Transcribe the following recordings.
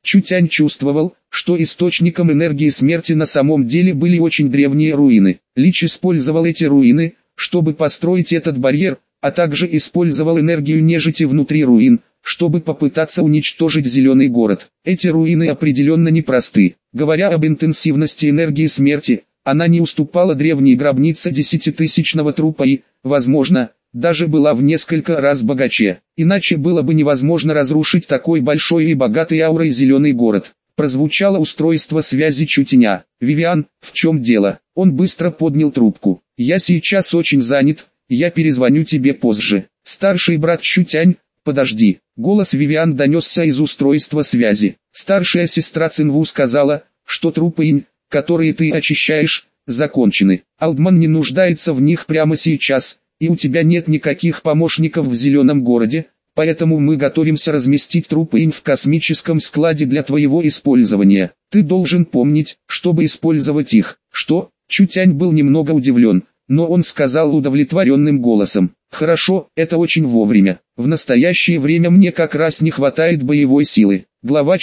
Чутянь чувствовал, что источником энергии смерти на самом деле были очень древние руины. Лич использовал эти руины, чтобы построить этот барьер, а также использовал энергию нежити внутри руин, чтобы попытаться уничтожить Зеленый город. Эти руины определенно непросты. Говоря об интенсивности энергии смерти, она не уступала древней гробнице десятитысячного трупа и, возможно, даже была в несколько раз богаче. Иначе было бы невозможно разрушить такой большой и богатый аурой Зеленый город. Прозвучало устройство связи Чутяня. «Вивиан, в чем дело?» Он быстро поднял трубку. «Я сейчас очень занят, я перезвоню тебе позже». «Старший брат Чутянь, подожди». Голос Вивиан донесся из устройства связи. «Старшая сестра Цинву сказала, что трупы инь, которые ты очищаешь, закончены. Алдман не нуждается в них прямо сейчас, и у тебя нет никаких помощников в Зеленом городе, поэтому мы готовимся разместить трупы инь в космическом складе для твоего использования. Ты должен помнить, чтобы использовать их». «Что?» Чутянь был немного удивлен, но он сказал удовлетворенным голосом: «Хорошо, это очень вовремя. В настоящее время мне как раз не хватает боевой силы». Глава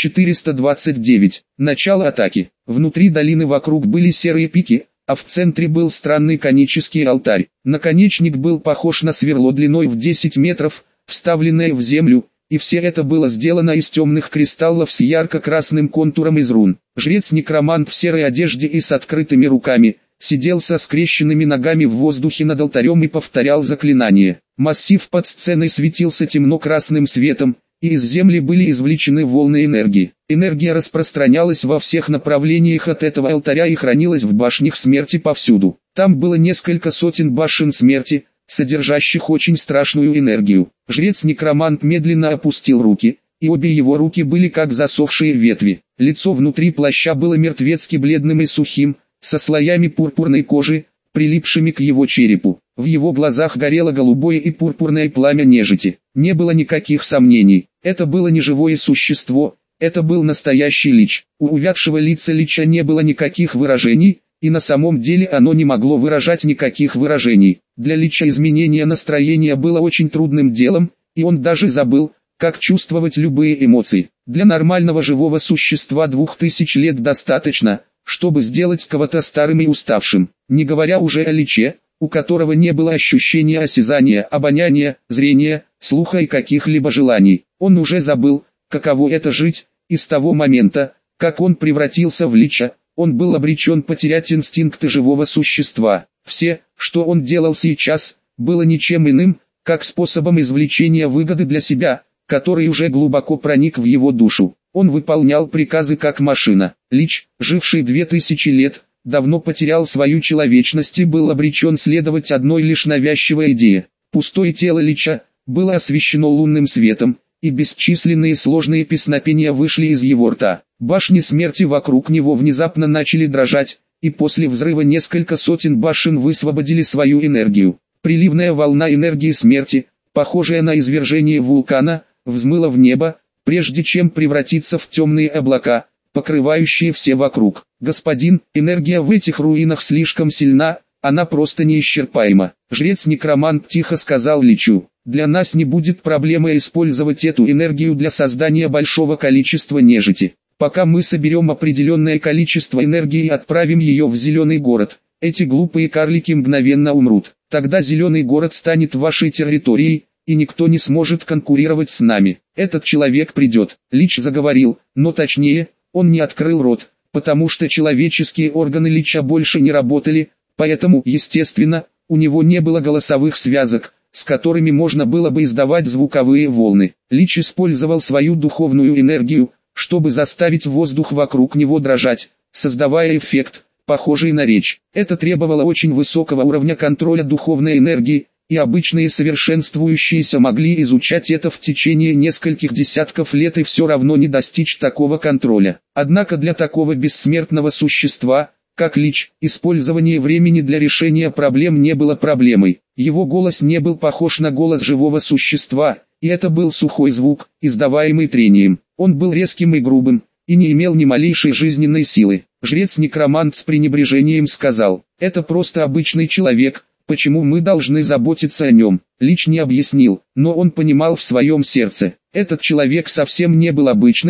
429. Начало атаки. Внутри долины вокруг были серые пики, а в центре был странный конический алтарь. Наконечник был похож на сверло длиной в 10 метров, вставленное в землю, и все это было сделано из темных кристаллов с ярко-красным контуром из рун. Жрец-некромант в серой одежде и с открытыми руками сидел со скрещенными ногами в воздухе над алтарем и повторял заклинание. Массив под сценой светился темно-красным светом, и из земли были извлечены волны энергии. Энергия распространялась во всех направлениях от этого алтаря и хранилась в башнях смерти повсюду. Там было несколько сотен башен смерти, содержащих очень страшную энергию. Жрец-некромант медленно опустил руки, и обе его руки были как засохшие ветви. Лицо внутри плаща было мертвецки бледным и сухим, со слоями пурпурной кожи, прилипшими к его черепу. В его глазах горело голубое и пурпурное пламя нежити. Не было никаких сомнений, это было не живое существо, это был настоящий лич. У увядшего лица лича не было никаких выражений, и на самом деле оно не могло выражать никаких выражений. Для лича изменение настроения было очень трудным делом, и он даже забыл, как чувствовать любые эмоции. Для нормального живого существа 2000 лет достаточно, чтобы сделать кого-то старым и уставшим, не говоря уже о личе, у которого не было ощущения осязания, обоняния, зрения, слуха и каких-либо желаний. Он уже забыл, каково это жить, и с того момента, как он превратился в лича, он был обречен потерять инстинкты живого существа. Все, что он делал сейчас, было ничем иным, как способом извлечения выгоды для себя, который уже глубоко проник в его душу. Он выполнял приказы как машина. Лич, живший 2000 лет, давно потерял свою человечность и был обречен следовать одной лишь навязчивой идее. Пустое тело лича было освещено лунным светом, и бесчисленные сложные песнопения вышли из его рта. Башни смерти вокруг него внезапно начали дрожать, и после взрыва несколько сотен башен высвободили свою энергию. Приливная волна энергии смерти, похожая на извержение вулкана, взмыла в небо, прежде чем превратиться в темные облака, покрывающие все вокруг. «Господин, энергия в этих руинах слишком сильна, она просто неисчерпаема». Жрец-некромант тихо сказал личу: «Для нас не будет проблемы использовать эту энергию для создания большого количества нежити. Пока мы соберем определенное количество энергии и отправим ее в Зеленый город, эти глупые карлики мгновенно умрут. Тогда Зеленый город станет вашей территорией, и никто не сможет конкурировать с нами. Этот человек придет». Лич заговорил, но точнее, он не открыл рот, потому что человеческие органы лича больше не работали, поэтому, естественно, у него не было голосовых связок, с которыми можно было бы издавать звуковые волны. Лич использовал свою духовную энергию, чтобы заставить воздух вокруг него дрожать, создавая эффект, похожий на речь. Это требовало очень высокого уровня контроля духовной энергии, и обычные совершенствующиеся могли изучать это в течение нескольких десятков лет и все равно не достичь такого контроля. Однако для такого бессмертного существа, как лич, использование времени для решения проблем не было проблемой. Его голос не был похож на голос живого существа, и это был сухой звук, издаваемый трением. Он был резким и грубым, и не имел ни малейшей жизненной силы. Жрец-некромант с пренебрежением сказал: «Это просто обычный человек, почему мы должны заботиться о нем?» Лич не объяснил, но он понимал в своем сердце. Этот человек совсем не был обычным,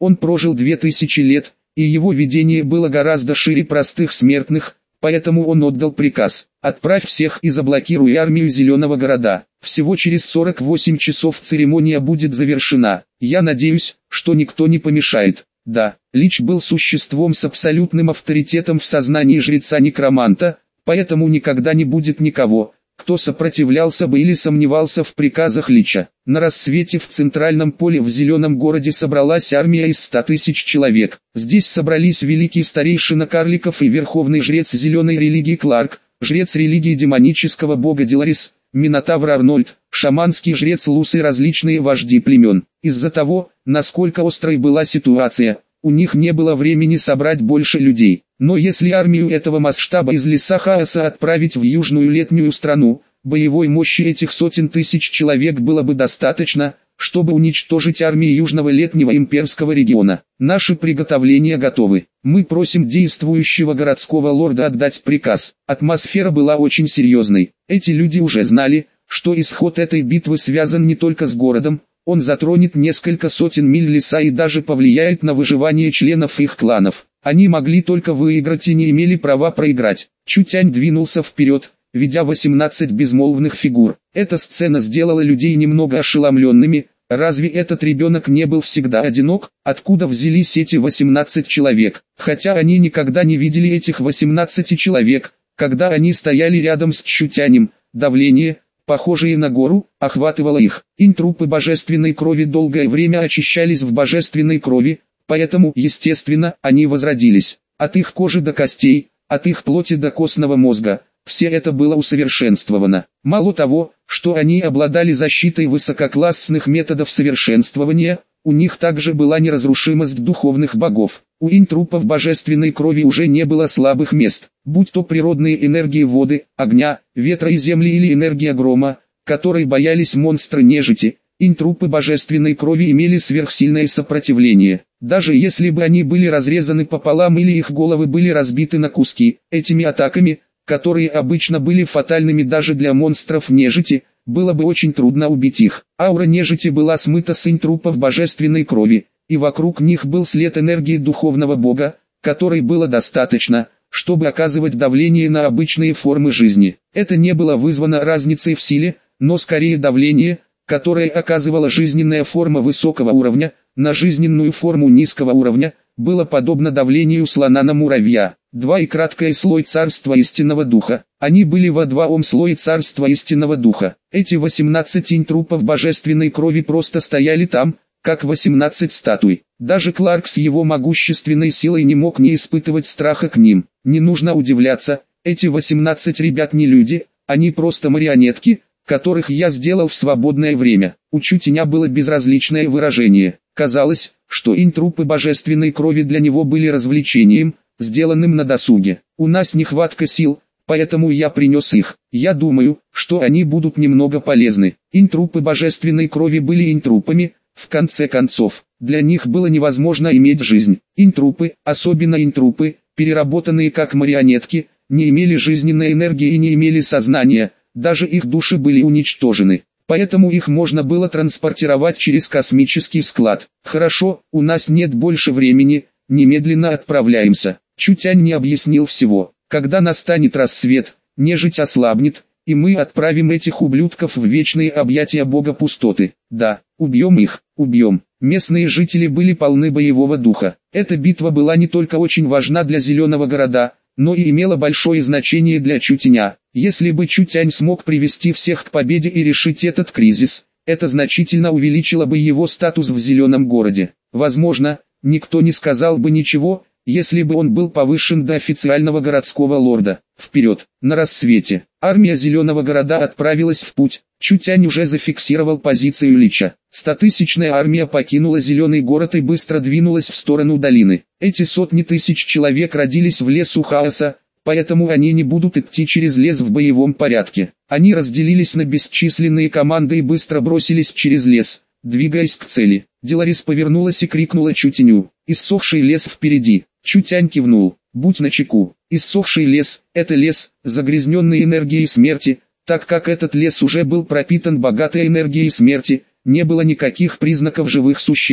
Он прожил 2000 лет, и его видение было гораздо шире простых смертных, поэтому он отдал приказ: «Отправь всех и заблокируй армию Зеленого города». Всего через 48 часов церемония будет завершена. Я надеюсь, что никто не помешает. Да, Лич был существом с абсолютным авторитетом в сознании жреца-некроманта, поэтому никогда не будет никого, кто сопротивлялся бы или сомневался в приказах Лича. На рассвете в центральном поле в Зеленом городе собралась армия из 100 тысяч человек. Здесь собрались великий старейшина карликов и верховный жрец зеленой религии Кларк, жрец религии демонического бога Диларис, Минотавр Арнольд, шаманский жрец Лус и различные вожди племен. Из-за того, насколько острой была ситуация, у них не было времени собрать больше людей. Но если армию этого масштаба из леса хаоса отправить в южную летнюю страну, боевой мощи этих сотен тысяч человек было бы достаточно, чтобы уничтожить армии южного летнего имперского региона. Наши приготовления готовы. Мы просим действующего городского лорда отдать приказ. Атмосфера была очень серьезной. Эти люди уже знали, что исход этой битвы связан не только с городом, он затронет несколько сотен миль леса и даже повлияет на выживание членов их кланов. Они могли только выиграть и не имели права проиграть. Чутянь двинулся вперед, ведя 18 безмолвных фигур. Эта сцена сделала людей немного ошеломленными. Разве этот ребенок не был всегда одинок? Откуда взялись эти 18 человек? Хотя они никогда не видели этих 18 человек, когда они стояли рядом с Чутянем, давление, похожие на гору, охватывало их. Интрупы божественной крови долгое время очищались в божественной крови, поэтому, естественно, они возродились. От их кожи до костей, от их плоти до костного мозга, все это было усовершенствовано. Мало того, что они обладали защитой высококлассных методов совершенствования, у них также была неразрушимость духовных богов. У интрупов божественной крови уже не было слабых мест, будь то природные энергии воды, огня, ветра и земли или энергия грома, которой боялись монстры нежити. Интрупы божественной крови имели сверхсильное сопротивление. Даже если бы они были разрезаны пополам или их головы были разбиты на куски, этими атаками, которые обычно были фатальными даже для монстров нежити, было бы очень трудно убить их. Аура нежити была смыта с интрупов божественной крови, и вокруг них был след энергии духовного бога, которой было достаточно, чтобы оказывать давление на обычные формы жизни. Это не было вызвано разницей в силе, но скорее давление, которое оказывала жизненная форма высокого уровня, на жизненную форму низкого уровня, было подобно давлению слона на муравья. Два и краткое слой царства истинного духа. Они были во двоем слое царства истинного духа. Эти 18 интрупов божественной крови просто стояли там, как 18 статуй. Даже Кларк с его могущественной силой не мог не испытывать страха к ним. Не нужно удивляться, эти 18 ребят не люди, они просто марионетки, которых я сделал в свободное время. У Чутяня было безразличное выражение. Казалось, что интрупы божественной крови для него были развлечением, сделанным на досуге. У нас нехватка сил, поэтому я принес их. Я думаю, что они будут немного полезны. Интрупы божественной крови были интрупами, в конце концов. Для них было невозможно иметь жизнь. Интрупы, особенно интрупы, переработанные как марионетки, не имели жизненной энергии и не имели сознания, даже их души были уничтожены. Поэтому их можно было транспортировать через космический склад. Хорошо, у нас нет больше времени, немедленно отправляемся. Чутянь не объяснил всего. Когда настанет рассвет, нежить ослабнет, и мы отправим этих ублюдков в вечные объятия бога пустоты. Да, убьем их, убьем. Местные жители были полны боевого духа. Эта битва была не только очень важна для Зеленого города, но и имела большое значение для Чутяня. Если бы Чутянь смог привести всех к победе и решить этот кризис, это значительно увеличило бы его статус в Зеленом городе. Возможно, никто не сказал бы ничего, если бы он был повышен до официального городского лорда. Вперед! На рассвете, армия Зеленого города отправилась в путь. Чутянь уже зафиксировал позицию Лича. 100-тысячная армия покинула Зеленый город и быстро двинулась в сторону долины. Эти сотни тысяч человек родились в лесу хаоса, поэтому они не будут идти через лес в боевом порядке. Они разделились на бесчисленные команды и быстро бросились через лес, двигаясь к цели. Диларис повернулась и крикнула Чутяню: «Иссохший лес впереди!» Чутянь кивнул: «Будь начеку. Иссохший лес – это лес, загрязненный энергией смерти». Так как этот лес уже был пропитан богатой энергией смерти, не было никаких признаков живых существ.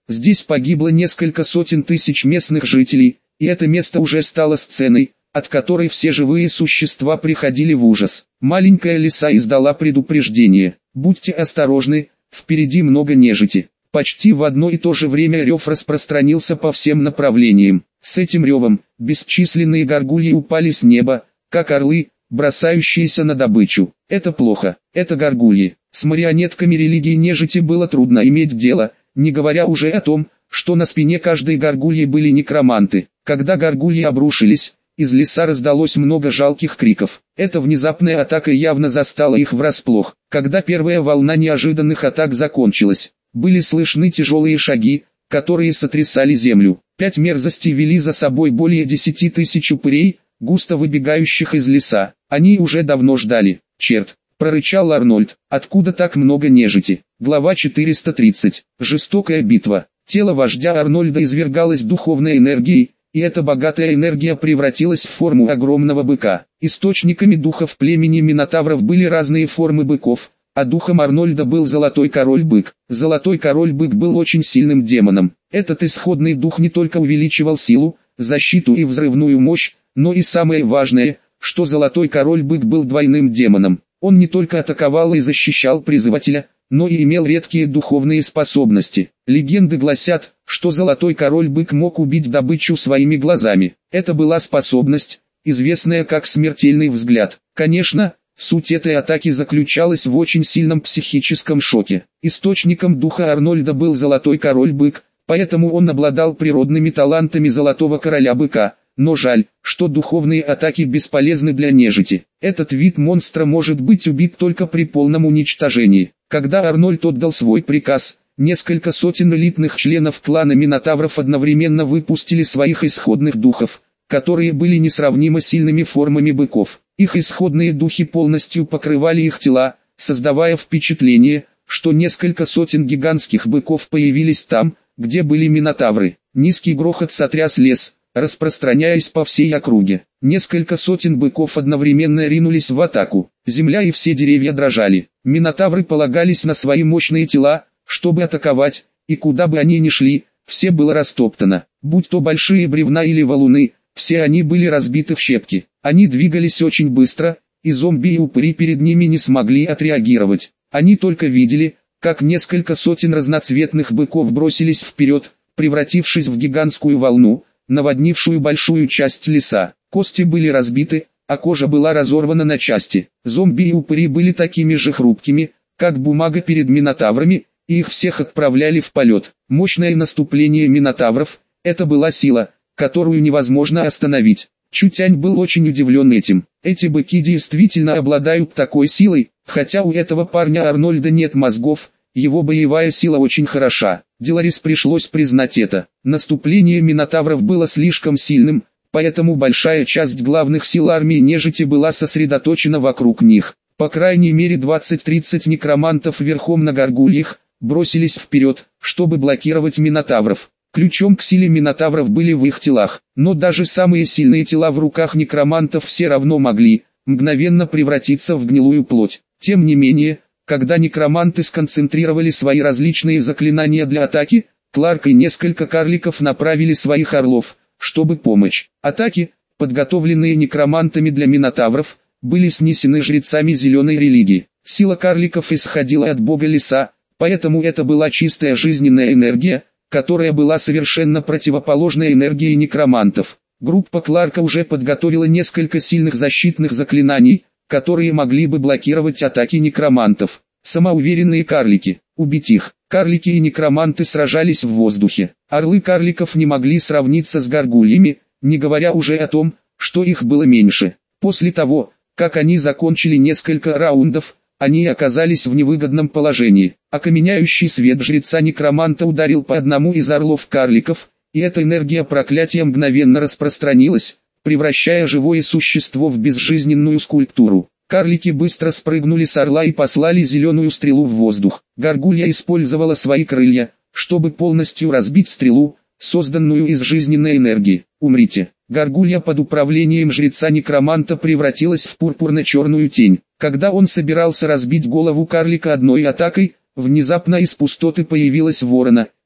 Здесь погибло несколько сотен тысяч местных жителей, и это место уже стало сценой, от которой все живые существа приходили в ужас. Маленькая лиса издала предупреждение: «Будьте осторожны, впереди много нежити». Почти в одно и то же время рев распространился по всем направлениям. С этим ревом бесчисленные горгульи упали с неба, как орлы, бросающиеся на добычу. Это плохо, это горгульи. С марионетками религии нежити было трудно иметь дело, не говоря уже о том, что на спине каждой горгульи были некроманты. Когда горгульи обрушились, из леса раздалось много жалких криков. Эта внезапная атака явно застала их врасплох. Когда первая волна неожиданных атак закончилась, были слышны тяжелые шаги, которые сотрясали землю. 5 мерзостей вели за собой более 10 тысяч упырей, густо выбегающих из леса. Они уже давно ждали. «Черт!» — прорычал Арнольд. «Откуда так много нежити?» Глава 430. Жестокая битва. Тело вождя Арнольда извергалось духовной энергией, и эта богатая энергия превратилась в форму огромного быка. Источниками духов племени Минотавров были разные формы быков, а духом Арнольда был Золотой Король-бык. Золотой Король-бык был очень сильным демоном. Этот исходный дух не только увеличивал силу, защиту и взрывную мощь, но и самое важное, что Золотой Король-бык был двойным демоном. Он не только атаковал и защищал призывателя, но и имел редкие духовные способности. Легенды гласят, что Золотой Король-бык мог убить добычу своими глазами. Это была способность, известная как смертельный взгляд. Конечно, суть этой атаки заключалась в очень сильном психическом шоке. Источником духа Арнольда был Золотой Король-бык, поэтому он обладал природными талантами Золотого Короля-быка. Но жаль, что духовные атаки бесполезны для нежити. Этот вид монстра может быть убит только при полном уничтожении. Когда Арнольд отдал свой приказ, несколько сотен элитных членов клана Минотавров одновременно выпустили своих исходных духов, которые были несравнимо сильными формами быков. Их исходные духи полностью покрывали их тела, создавая впечатление, что несколько сотен гигантских быков появились там, где были Минотавры. Низкий грохот сотряс лес, распространяясь по всей округе. Несколько сотен быков одновременно ринулись в атаку. Земля и все деревья дрожали. Минотавры полагались на свои мощные тела, чтобы атаковать, и куда бы они ни шли, все было растоптано. Будь то большие бревна или валуны, все они были разбиты в щепки. Они двигались очень быстро, и зомби и упыри перед ними не смогли отреагировать. Они только видели, как несколько сотен разноцветных быков бросились вперед, превратившись в гигантскую волну, наводнившую большую часть леса. Кости были разбиты, а кожа была разорвана на части. Зомби и упыри были такими же хрупкими, как бумага перед Минотаврами, и их всех отправляли в полет. Мощное наступление Минотавров – это была сила, которую невозможно остановить. Чутянь был очень удивлен этим. Эти быки действительно обладают такой силой, хотя у этого парня Арнольда нет мозгов, его боевая сила очень хороша. Деларис пришлось признать это. Наступление Минотавров было слишком сильным, поэтому большая часть главных сил армии нежити была сосредоточена вокруг них. По крайней мере 20-30 некромантов верхом на горгульях бросились вперед, чтобы блокировать Минотавров. Ключом к силе Минотавров были в их телах, но даже самые сильные тела в руках некромантов все равно могли мгновенно превратиться в гнилую плоть. Тем не менее, когда некроманты сконцентрировали свои различные заклинания для атаки, Кларк и несколько карликов направили своих орлов, чтобы помочь. Атаки, подготовленные некромантами для Минотавров, были снесены жрецами зеленой религии. Сила карликов исходила от бога леса, поэтому это была чистая жизненная энергия, которая была совершенно противоположной энергии некромантов. Группа Кларка уже подготовила несколько сильных защитных заклинаний, которые могли бы блокировать атаки некромантов. Самоуверенные карлики. Убить их. Карлики и некроманты сражались в воздухе. Орлы карликов не могли сравниться с горгульями, не говоря уже о том, что их было меньше. После того, как они закончили несколько раундов, они оказались в невыгодном положении. Окаменяющий свет жреца-некроманта ударил по одному из орлов-карликов, и эта энергия проклятия мгновенно распространилась, превращая живое существо в безжизненную скульптуру. Карлики быстро спрыгнули с орла и послали зеленую стрелу в воздух. Горгулья использовала свои крылья, чтобы полностью разбить стрелу, созданную из жизненной энергии. «Умрите!» Горгулья под управлением жреца-некроманта превратилась в пурпурно-черную тень. Когда он собирался разбить голову карлика одной атакой, внезапно из пустоты появилась ворона,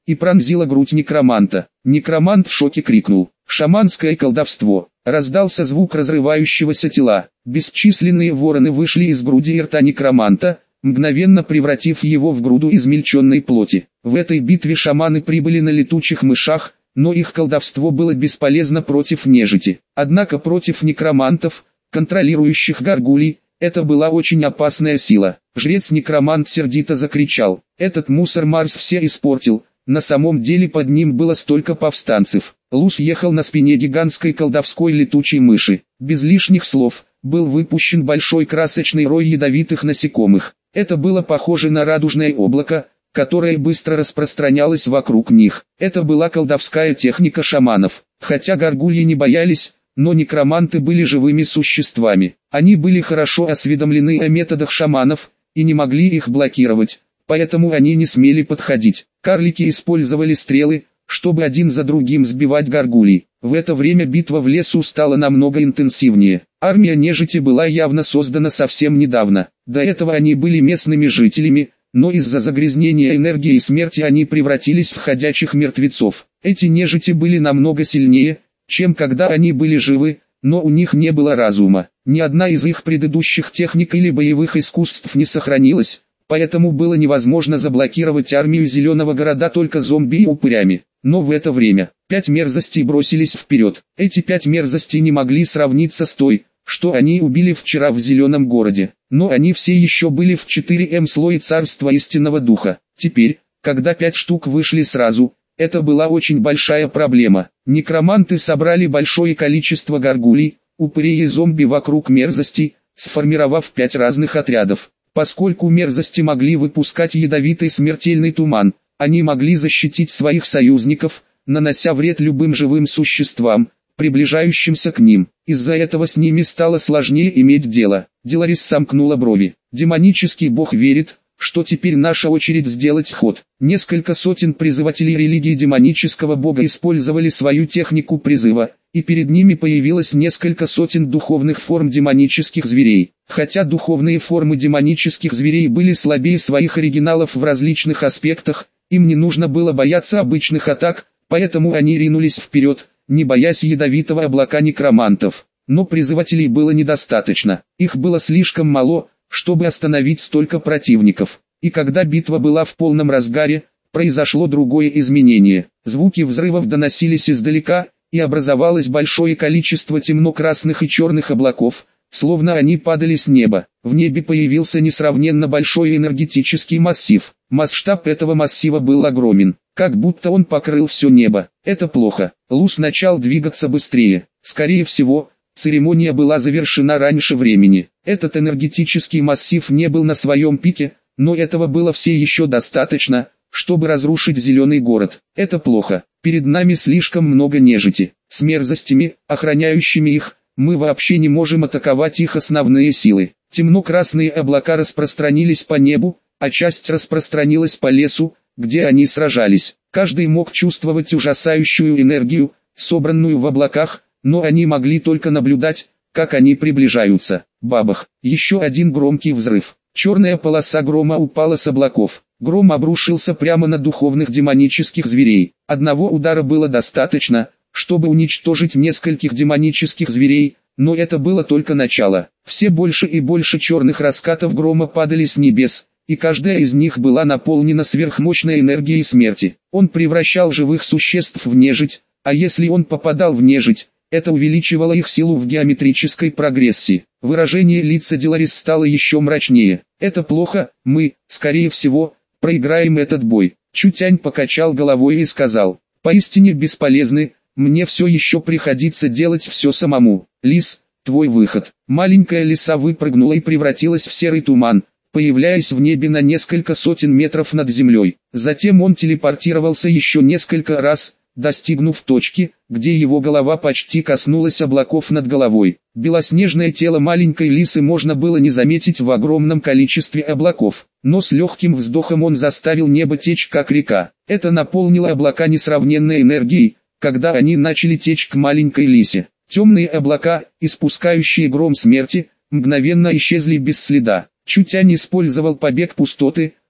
и пронзила грудь некроманта. Некромант в шоке крикнул: «Шаманское колдовство!» Раздался звук разрывающегося тела. Бесчисленные вороны вышли из груди и рта некроманта, мгновенно превратив его в груду измельченной плоти. В этой битве шаманы прибыли на летучих мышах, но их колдовство было бесполезно против нежити. Однако против некромантов, контролирующих горгулей, это была очень опасная сила. Жрец-некромант сердито закричал: «Этот мусор Марс все испортил, на самом деле под ним было столько повстанцев». Лус ехал на спине гигантской колдовской летучей мыши. Без лишних слов, был выпущен большой красочный рой ядовитых насекомых. Это было похоже на радужное облако, которое быстро распространялось вокруг них. Это была колдовская техника шаманов. Хотя горгульи не боялись, но некроманты были живыми существами. Они были хорошо осведомлены о методах шаманов, и не могли их блокировать, поэтому они не смели подходить. Карлики использовали стрелы, чтобы один за другим сбивать горгулей. В это время битва в лесу стала намного интенсивнее. Армия нежити была явно создана совсем недавно. До этого они были местными жителями, но из-за загрязнения энергии и смерти они превратились в ходячих мертвецов. Эти нежити были намного сильнее, чем когда они были живы, но у них не было разума. Ни одна из их предыдущих техник или боевых искусств не сохранилась, поэтому было невозможно заблокировать армию Зеленого Города только зомби и упырями. Но в это время 5 мерзостей бросились вперед. Эти 5 мерзостей не могли сравниться с той, что они убили вчера в Зеленом Городе. Но они все еще были в 4М слое Царства Истинного Духа. Теперь, когда 5 штук вышли сразу, это была очень большая проблема. Некроманты собрали большое количество горгулей, упырей и зомби вокруг мерзостей, сформировав 5 разных отрядов. Поскольку мерзости могли выпускать ядовитый смертельный туман, они могли защитить своих союзников, нанося вред любым живым существам, приближающимся к ним. Из-за этого с ними стало сложнее иметь дело. Деларис сомкнула брови. Демонический бог верит, что теперь наша очередь сделать ход. Несколько сотен призывателей религии демонического бога использовали свою технику призыва, и перед ними появилось несколько сотен духовных форм демонических зверей. Хотя духовные формы демонических зверей были слабее своих оригиналов в различных аспектах, им не нужно было бояться обычных атак, поэтому они ринулись вперед, не боясь ядовитого облака некромантов. Но призывателей было недостаточно, их было слишком мало, чтобы остановить столько противников. И когда битва была в полном разгаре, произошло другое изменение. Звуки взрывов доносились издалека, и образовалось большое количество темно-красных и черных облаков, словно они падали с неба. В небе появился несравненно большой энергетический массив. Масштаб этого массива был огромен, как будто он покрыл все небо. Это плохо. Лус начал двигаться быстрее. Скорее всего, церемония была завершена раньше времени. Этот энергетический массив не был на своем пике, но этого было все еще достаточно, чтобы разрушить Зеленый город. Это плохо. Перед нами слишком много нежити. С мерзостями, охраняющими их, мы вообще не можем атаковать их основные силы. Темно-красные облака распространились по небу, а часть распространилась по лесу, где они сражались. Каждый мог чувствовать ужасающую энергию, собранную в облаках, но они могли только наблюдать, как они приближаются. Бабах! Еще один громкий взрыв. Черная полоса грома упала с облаков. Гром обрушился прямо на духовных демонических зверей. Одного удара было достаточно, чтобы уничтожить нескольких демонических зверей, но это было только начало. Все больше и больше черных раскатов грома падали с небес, и каждая из них была наполнена сверхмощной энергией смерти. Он превращал живых существ в нежить, а если он попадал в нежить, это увеличивало их силу в геометрической прогрессии. Выражение лица Деларис стало еще мрачнее. «Это плохо, мы, скорее всего, проиграем этот бой». Чутянь покачал головой и сказал: «Поистине бесполезны, мне все еще приходится делать все самому. Лис, твой выход». Маленькая лиса выпрыгнула и превратилась в серый туман, появляясь в небе на несколько сотен метров над землей. Затем он телепортировался еще несколько раз, достигнув точки, где его голова почти коснулась облаков над головой. Белоснежное тело маленькой лисы можно было не заметить в огромном количестве облаков, но с легким вздохом он заставил небо течь как река. Это наполнило облака несравненной энергией, когда они начали течь к маленькой лисе. Темные облака, испускающие гром смерти, мгновенно исчезли без следа. Чутянь использовал побег пустоты,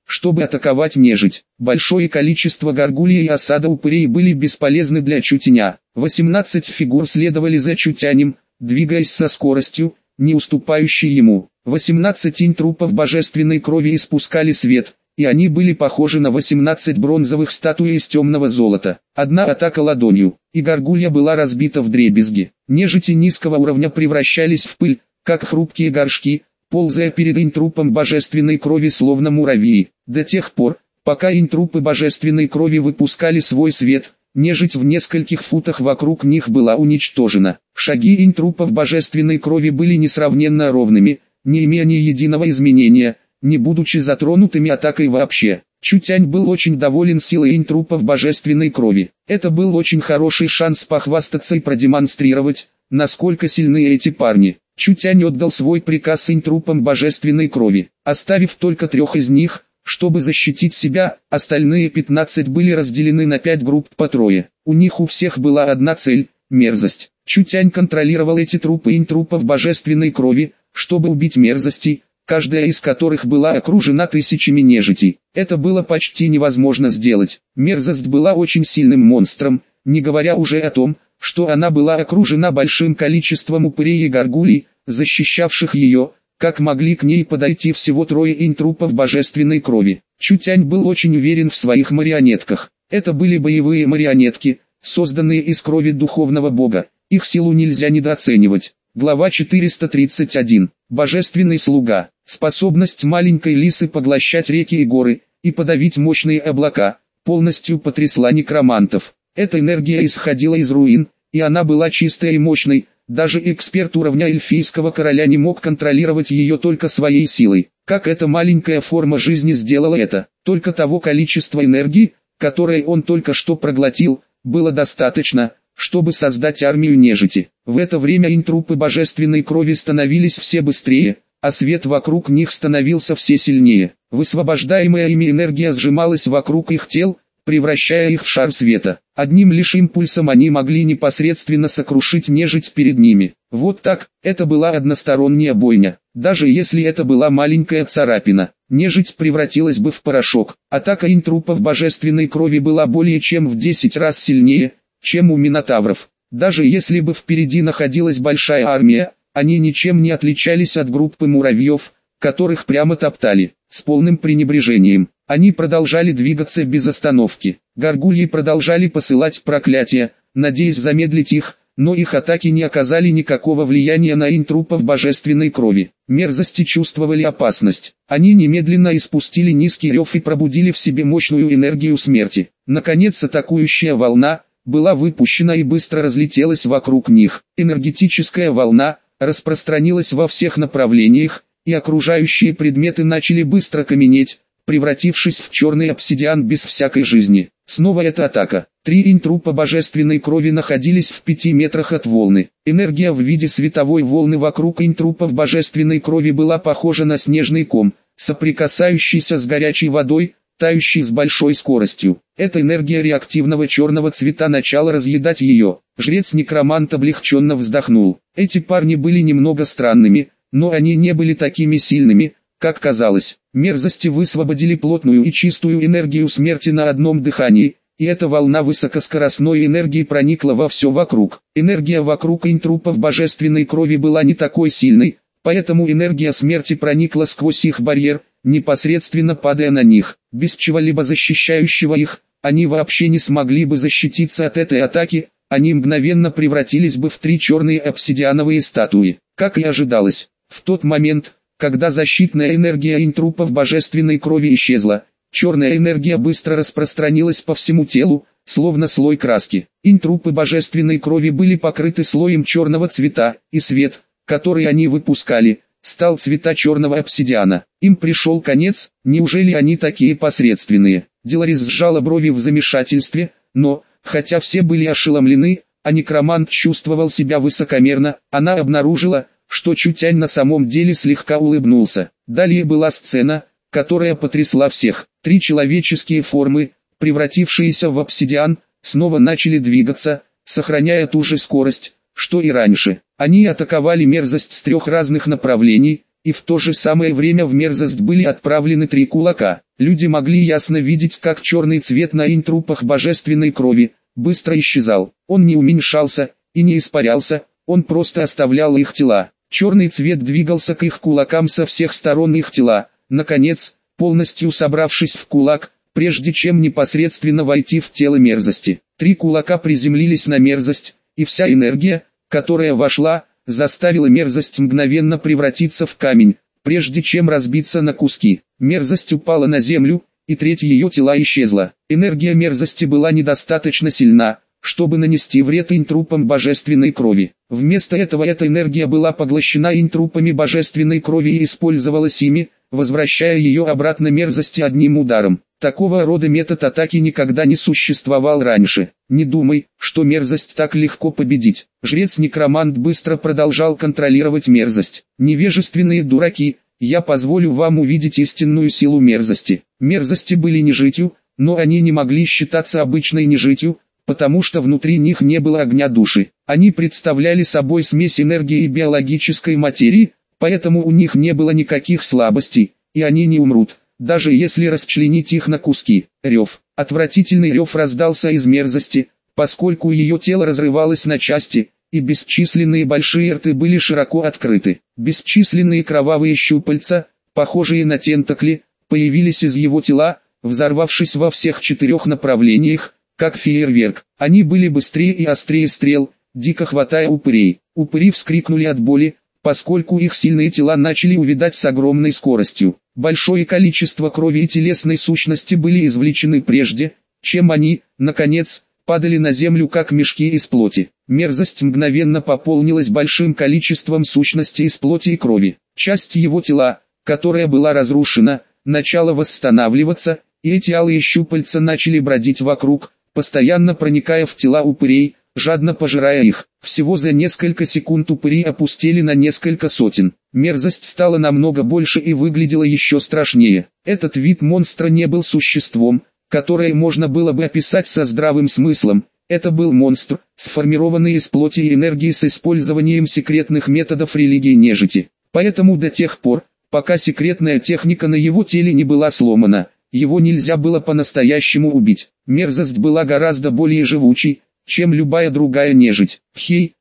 чтобы атаковать нежить. Большое количество горгульи и осада упырей были бесполезны для Чутяня. 18 фигур следовали за Чутянем, двигаясь со скоростью, не уступающей ему. 18 трупов божественной крови испускали свет, и они были похожи на 18 бронзовых статуй из темного золота. Одна атака ладонью, и горгулья была разбита вдребезги. Нежити низкого уровня превращались в пыль, как хрупкие горшки, ползая перед интрупом божественной крови словно муравьи. До тех пор, пока интрупы божественной крови выпускали свой свет, нежить в нескольких футах вокруг них была уничтожена. Шаги интрупов божественной крови были несравненно ровными, не имея ни единого изменения, не будучи затронутыми атакой вообще. Чутянь был очень доволен силой интрупов божественной крови. Это был очень хороший шанс похвастаться и продемонстрировать, насколько сильны эти парни. Чутянь отдал свой приказ интрупам божественной крови, оставив только 3 из них, чтобы защитить себя. Остальные 15 были разделены на 5 групп по 3. У них у всех была одна цель – мерзость. Чутянь контролировал эти трупы интрупов божественной крови, чтобы убить мерзостей, каждая из которых была окружена тысячами нежитей. Это было почти невозможно сделать. Мерзость была очень сильным монстром, не говоря уже о том, что она была окружена большим количеством упырей и горгулей, защищавших ее, как могли к ней подойти всего 3 интрупов божественной крови. Чутянь был очень уверен в своих марионетках. Это были боевые марионетки, созданные из крови духовного бога. Их силу нельзя недооценивать. Глава 431. Божественный слуга. Способность маленькой лисы поглощать реки и горы, и подавить мощные облака, полностью потрясла некромантов. Эта энергия исходила из руин, и она была чистой и мощной. Даже эксперт уровня эльфийского короля не мог контролировать ее только своей силой. Как эта маленькая форма жизни сделала это? Только того количества энергии, которое он только что проглотил, было достаточно, чтобы создать армию нежити. В это время интрупы божественной крови становились все быстрее, а свет вокруг них становился все сильнее. Высвобождаемая ими энергия сжималась вокруг их тел, превращая их в шар света. Одним лишь импульсом они могли непосредственно сокрушить нежить перед ними. Вот так, это была односторонняя бойня. Даже если это была маленькая царапина, нежить превратилась бы в порошок. Атака интрупов божественной крови была более чем в 10 раз сильнее, чем у минотавров. Даже если бы впереди находилась большая армия, они ничем не отличались от группы муравьев, которых прямо топтали, с полным пренебрежением. Они продолжали двигаться без остановки. Горгульи продолжали посылать проклятия, надеясь замедлить их, но их атаки не оказали никакого влияния на интрупов божественной крови. Мерзости чувствовали опасность. Они немедленно испустили низкий рев и пробудили в себе мощную энергию смерти. Наконец атакующая волна была выпущена и быстро разлетелась вокруг них. Энергетическая волна распространилась во всех направлениях, и окружающие предметы начали быстро каменеть, превратившись в черный обсидиан без всякой жизни. Снова эта атака. 3 интрупа божественной крови находились в 5 метрах от волны. Энергия в виде световой волны вокруг интрупов божественной крови была похожа на снежный ком, соприкасающийся с горячей водой, тающий с большой скоростью. Эта энергия реактивного черного цвета начала разъедать ее. Жрец-некромант облегченно вздохнул. Эти парни были немного странными, но они не были такими сильными, как казалось. Мерзости высвободили плотную и чистую энергию смерти на одном дыхании, и эта волна высокоскоростной энергии проникла во все вокруг. Энергия вокруг интрупов божественной крови была не такой сильной, поэтому энергия смерти проникла сквозь их барьер, непосредственно падая на них. Без чего-либо защищающего их, они вообще не смогли бы защититься от этой атаки, они мгновенно превратились бы в 3 черные обсидиановые статуи. Как и ожидалось, в тот момент, когда защитная энергия интрупов божественной крови исчезла, черная энергия быстро распространилась по всему телу, словно слой краски. Интрупы божественной крови были покрыты слоем черного цвета, и свет, который они выпускали, стал цвета черного обсидиана. Им пришел конец. Неужели они такие посредственные? Деларис сжала брови в замешательстве, но, хотя все были ошеломлены, а некромант чувствовал себя высокомерно, она обнаружила, что Чутянь на самом деле слегка улыбнулся. Далее была сцена, которая потрясла всех. 3 человеческие формы, превратившиеся в обсидиан, снова начали двигаться, сохраняя ту же скорость, что и раньше. Они атаковали мерзость с 3 разных направлений, и в то же самое время в мерзость были отправлены 3 кулака. Люди могли ясно видеть, как черный цвет на интрупах божественной крови быстро исчезал. Он не уменьшался и не испарялся, он просто оставлял их тела. Черный цвет двигался к их кулакам со всех сторон их тела, наконец, полностью собравшись в кулак, прежде чем непосредственно войти в тело мерзости. 3 кулака приземлились на мерзость, и вся энергия, которая вошла, заставила мерзость мгновенно превратиться в камень, прежде чем разбиться на куски. Мерзость упала на землю, и треть ее тела исчезла. Энергия мерзости была недостаточно сильна, чтобы нанести вред интрупам божественной крови. Вместо этого эта энергия была поглощена интрупами божественной крови и использовалась ими, возвращая ее обратно мерзости одним ударом. Такого рода метод атаки никогда не существовал раньше. Не думай, что мерзость так легко победить. Жрец-некромант быстро продолжал контролировать мерзость. Невежественные дураки, я позволю вам увидеть истинную силу мерзости. Мерзости были нежитью, но они не могли считаться обычной нежитью, потому что внутри них не было огня души. Они представляли собой смесь энергии и биологической материи, поэтому у них не было никаких слабостей, и они не умрут, даже если расчленить их на куски. Рев. Отвратительный рев раздался из мерзости, поскольку ее тело разрывалось на части, и бесчисленные большие рты были широко открыты. Бесчисленные кровавые щупальца, похожие на тентакли, появились из его тела, взорвавшись во всех 4 направлениях, как фейерверк. Они были быстрее и острее стрел, дико хватая упырей. Упыри вскрикнули от боли, поскольку их сильные тела начали увядать с огромной скоростью. Большое количество крови и телесной сущности были извлечены прежде, чем они, наконец, падали на землю как мешки из плоти. Мерзость мгновенно пополнилась большим количеством сущности из плоти и крови. Часть его тела, которая была разрушена, начала восстанавливаться, и эти алые щупальца начали бродить вокруг, постоянно проникая в тела упырей, жадно пожирая их. Всего за несколько секунд упыри опустели на несколько сотен. Мерзость стала намного больше и выглядела еще страшнее. Этот вид монстра не был существом, которое можно было бы описать со здравым смыслом. Это был монстр, сформированный из плоти и энергии с использованием секретных методов религии нежити. Поэтому до тех пор, пока секретная техника на его теле не была сломана, его нельзя было по-настоящему убить. Мерзость была гораздо более живучей, чем любая другая нежить. Хей,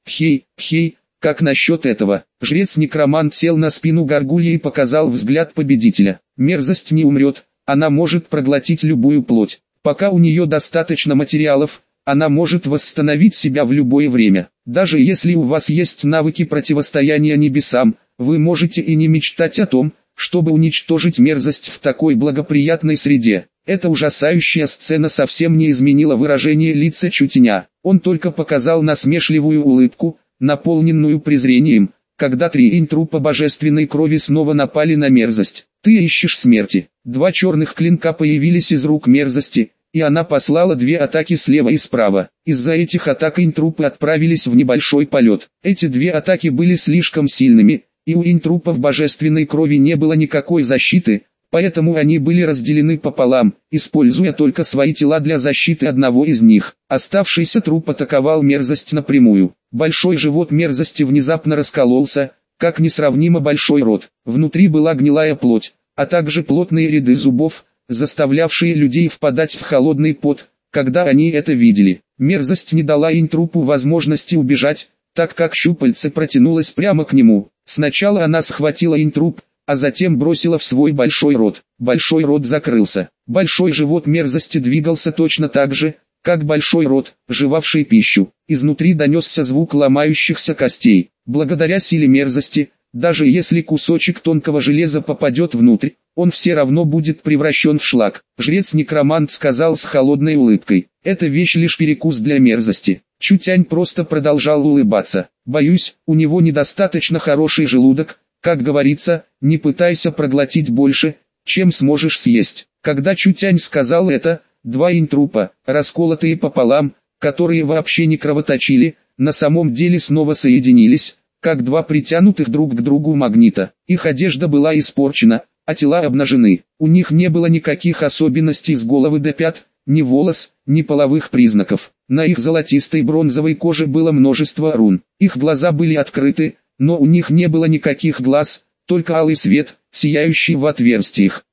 как насчет этого? Жрец-некромант сел на спину горгульи и показал взгляд победителя. Мерзость не умрет, она может проглотить любую плоть. Пока у нее достаточно материалов, она может восстановить себя в любое время. Даже если у вас есть навыки противостояния небесам, вы можете и не мечтать о том, чтобы уничтожить мерзость в такой благоприятной среде. Эта ужасающая сцена совсем не изменила выражение лица Чутеня. Он только показал насмешливую улыбку, наполненную презрением, когда 3 интрупа божественной крови снова напали на мерзость. «Ты ищешь смерти». 2 черных клинка появились из рук мерзости, и она послала 2 атаки слева и справа. Из-за этих атак интрупы отправились в небольшой полет. Эти 2 атаки были слишком сильными, и у интрупов божественной крови не было никакой защиты, поэтому они были разделены пополам, используя только свои тела для защиты одного из них. Оставшийся труп атаковал мерзость напрямую. Большой живот мерзости внезапно раскололся, как несравнимо большой рот. Внутри была гнилая плоть, а также плотные ряды зубов, заставлявшие людей впадать в холодный пот, когда они это видели. Мерзость не дала интрупу возможности убежать, так как щупальце протянулось прямо к нему. Сначала она схватила интруп, а затем бросила в свой большой рот. Большой рот закрылся. Большой живот мерзости двигался точно так же, как большой рот, жевавший пищу. Изнутри донесся звук ломающихся костей. Благодаря силе мерзости, даже если кусочек тонкого железа попадет внутрь, он все равно будет превращен в шлак. Жрец-некромант сказал с холодной улыбкой: «Эта вещь лишь перекус для мерзости». Чутянь просто продолжал улыбаться. «Боюсь, у него недостаточно хороший желудок. Как говорится, не пытайся проглотить больше, чем сможешь съесть». Когда Чутянь сказал это, 2 интрупа, расколотые пополам, которые вообще не кровоточили, на самом деле снова соединились, как 2 притянутых друг к другу магнита. Их одежда была испорчена, а тела обнажены. У них не было никаких особенностей с головы до пят, ни волос, ни половых признаков. На их золотистой бронзовой коже было множество рун. Их глаза были открыты, но у них не было никаких глаз, только алый свет, сияющий в отверстиях.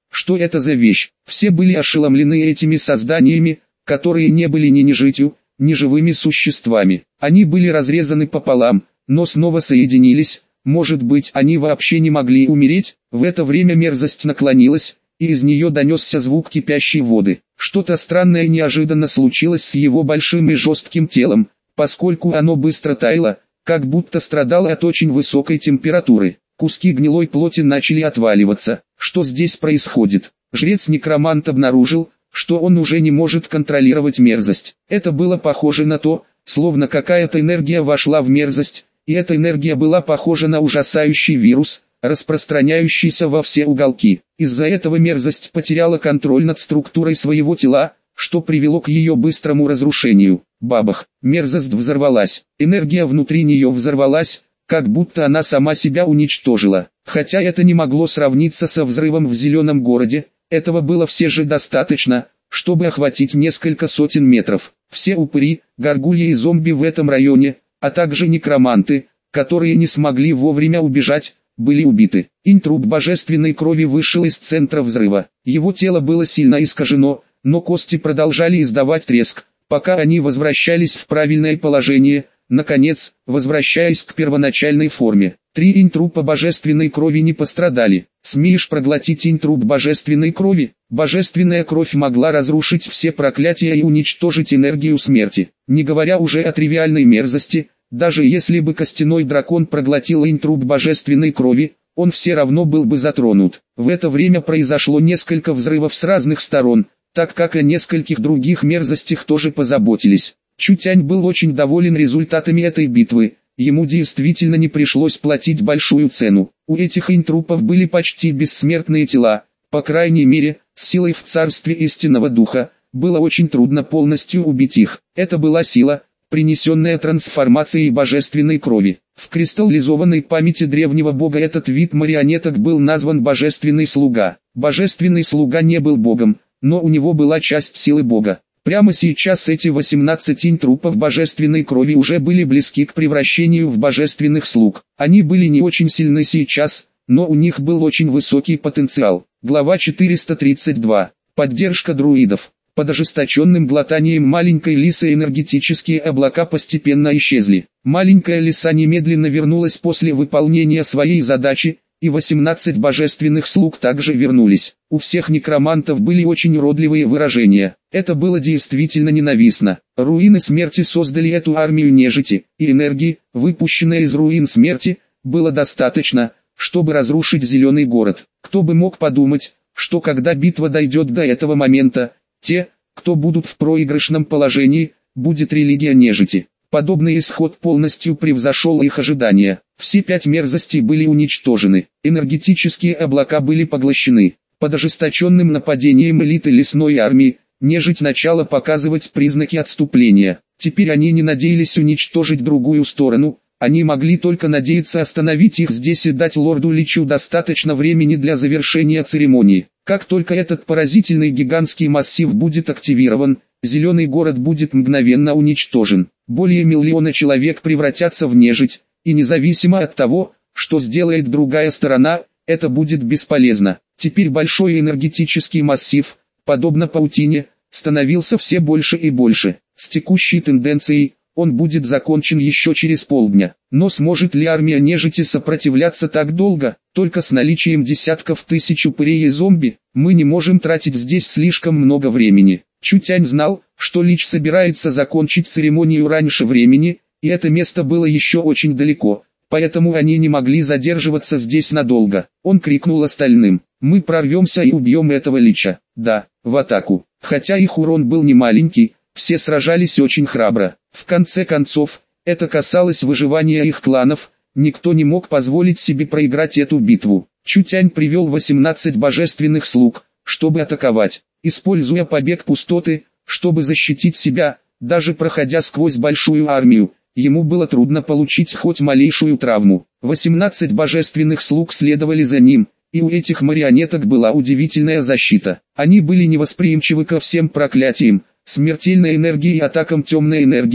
Что это за вещь? Все были ошеломлены этими созданиями, которые не были ни нежитью, ни живыми существами. Они были разрезаны пополам, но снова соединились. Может быть, они вообще не могли умереть? В это время мерзость наклонилась, и из нее донесся звук кипящей воды. Что-то странное неожиданно случилось с его большим и жестким телом, поскольку оно быстро таяло, как будто страдало от очень высокой температуры. Куски гнилой плоти начали отваливаться. Что здесь происходит? Жрец-некромант обнаружил, что он уже не может контролировать мерзость. Это было похоже на то, словно какая-то энергия вошла в мерзость, и эта энергия была похожа на ужасающий вирус, распространяющийся во все уголки. Из-за этого мерзость потеряла контроль над структурой своего тела, что привело к ее быстрому разрушению. Бабах! Мерзость взорвалась. Энергия внутри нее взорвалась, как будто она сама себя уничтожила. Хотя это не могло сравниться со взрывом в Зеленом городе, этого было все же достаточно, чтобы охватить несколько сотен метров. Все упыри, горгульи и зомби в этом районе, а также некроманты, которые не смогли вовремя убежать, были убиты. Интруб божественной крови вышел из центра взрыва. Его тело было сильно искажено, но кости продолжали издавать треск, пока они возвращались в правильное положение, наконец, возвращаясь к первоначальной форме. 3 интрупа божественной крови не пострадали. Смеешь проглотить интруб божественной крови? Божественная кровь могла разрушить все проклятия и уничтожить энергию смерти. Не говоря уже о тривиальной мерзости, даже если бы костяной дракон проглотил интруб божественной крови, он все равно был бы затронут. В это время произошло несколько взрывов с разных сторон, так как о нескольких других мерзостях тоже позаботились. Чутянь был очень доволен результатами этой битвы. Ему действительно не пришлось платить большую цену. У этих интрупов были почти бессмертные тела, по крайней мере, с силой в царстве истинного духа, было очень трудно полностью убить их. Это была сила, принесенная трансформацией божественной крови. В кристаллизованной памяти древнего бога этот вид марионеток был назван Божественный Слуга. Божественный Слуга не был богом, но у него была часть силы бога. Прямо сейчас эти 18 интрупов божественной крови уже были близки к превращению в божественных слуг. Они были не очень сильны сейчас, но у них был очень высокий потенциал. Глава 432. Поддержка друидов. Под ожесточенным глотанием маленькой лисы энергетические облака постепенно исчезли. Маленькая лиса немедленно вернулась после выполнения своей задачи, и 18 божественных слуг также вернулись. У всех некромантов были очень уродливые выражения. Это было действительно ненавистно. Руины смерти создали эту армию нежити, и энергии, выпущенной из руин смерти, было достаточно, чтобы разрушить Зеленый город. Кто бы мог подумать, что когда битва дойдет до этого момента, те, кто будут в проигрышном положении, будет религия нежити. Подобный исход полностью превзошел их ожидания. Все 5 мерзостей были уничтожены. Энергетические облака были поглощены. Под ожесточенным нападением элиты лесной армии, нежить начала показывать признаки отступления. Теперь они не надеялись уничтожить другую сторону, они могли только надеяться остановить их здесь и дать лорду Личу достаточно времени для завершения церемонии. Как только этот поразительный гигантский массив будет активирован, Зеленый город будет мгновенно уничтожен. Более миллиона человек превратятся в нежить, и независимо от того, что сделает другая сторона, это будет бесполезно. Теперь большой энергетический массив, подобно паутине, становился все больше и больше. С текущей тенденцией, он будет закончен еще через полдня. Но сможет ли армия нежити сопротивляться так долго? Только с наличием десятков тысяч упырей и зомби, мы не можем тратить здесь слишком много времени. Чутянь знал, что Лич собирается закончить церемонию раньше времени, и это место было еще очень далеко, поэтому они не могли задерживаться здесь надолго. Он крикнул остальным: «Мы прорвемся и убьем этого Лича». Да, в атаку. Хотя их урон был не маленький, все сражались очень храбро. В конце концов, это касалось выживания их кланов, никто не мог позволить себе проиграть эту битву. Чутянь привел 18 божественных слуг, чтобы атаковать, используя побег пустоты, чтобы защитить себя. Даже проходя сквозь большую армию, ему было трудно получить хоть малейшую травму. 18 божественных слуг следовали за ним, и у этих марионеток была удивительная защита. Они были невосприимчивы ко всем проклятиям, смертельной энергии и атакам темной энергии,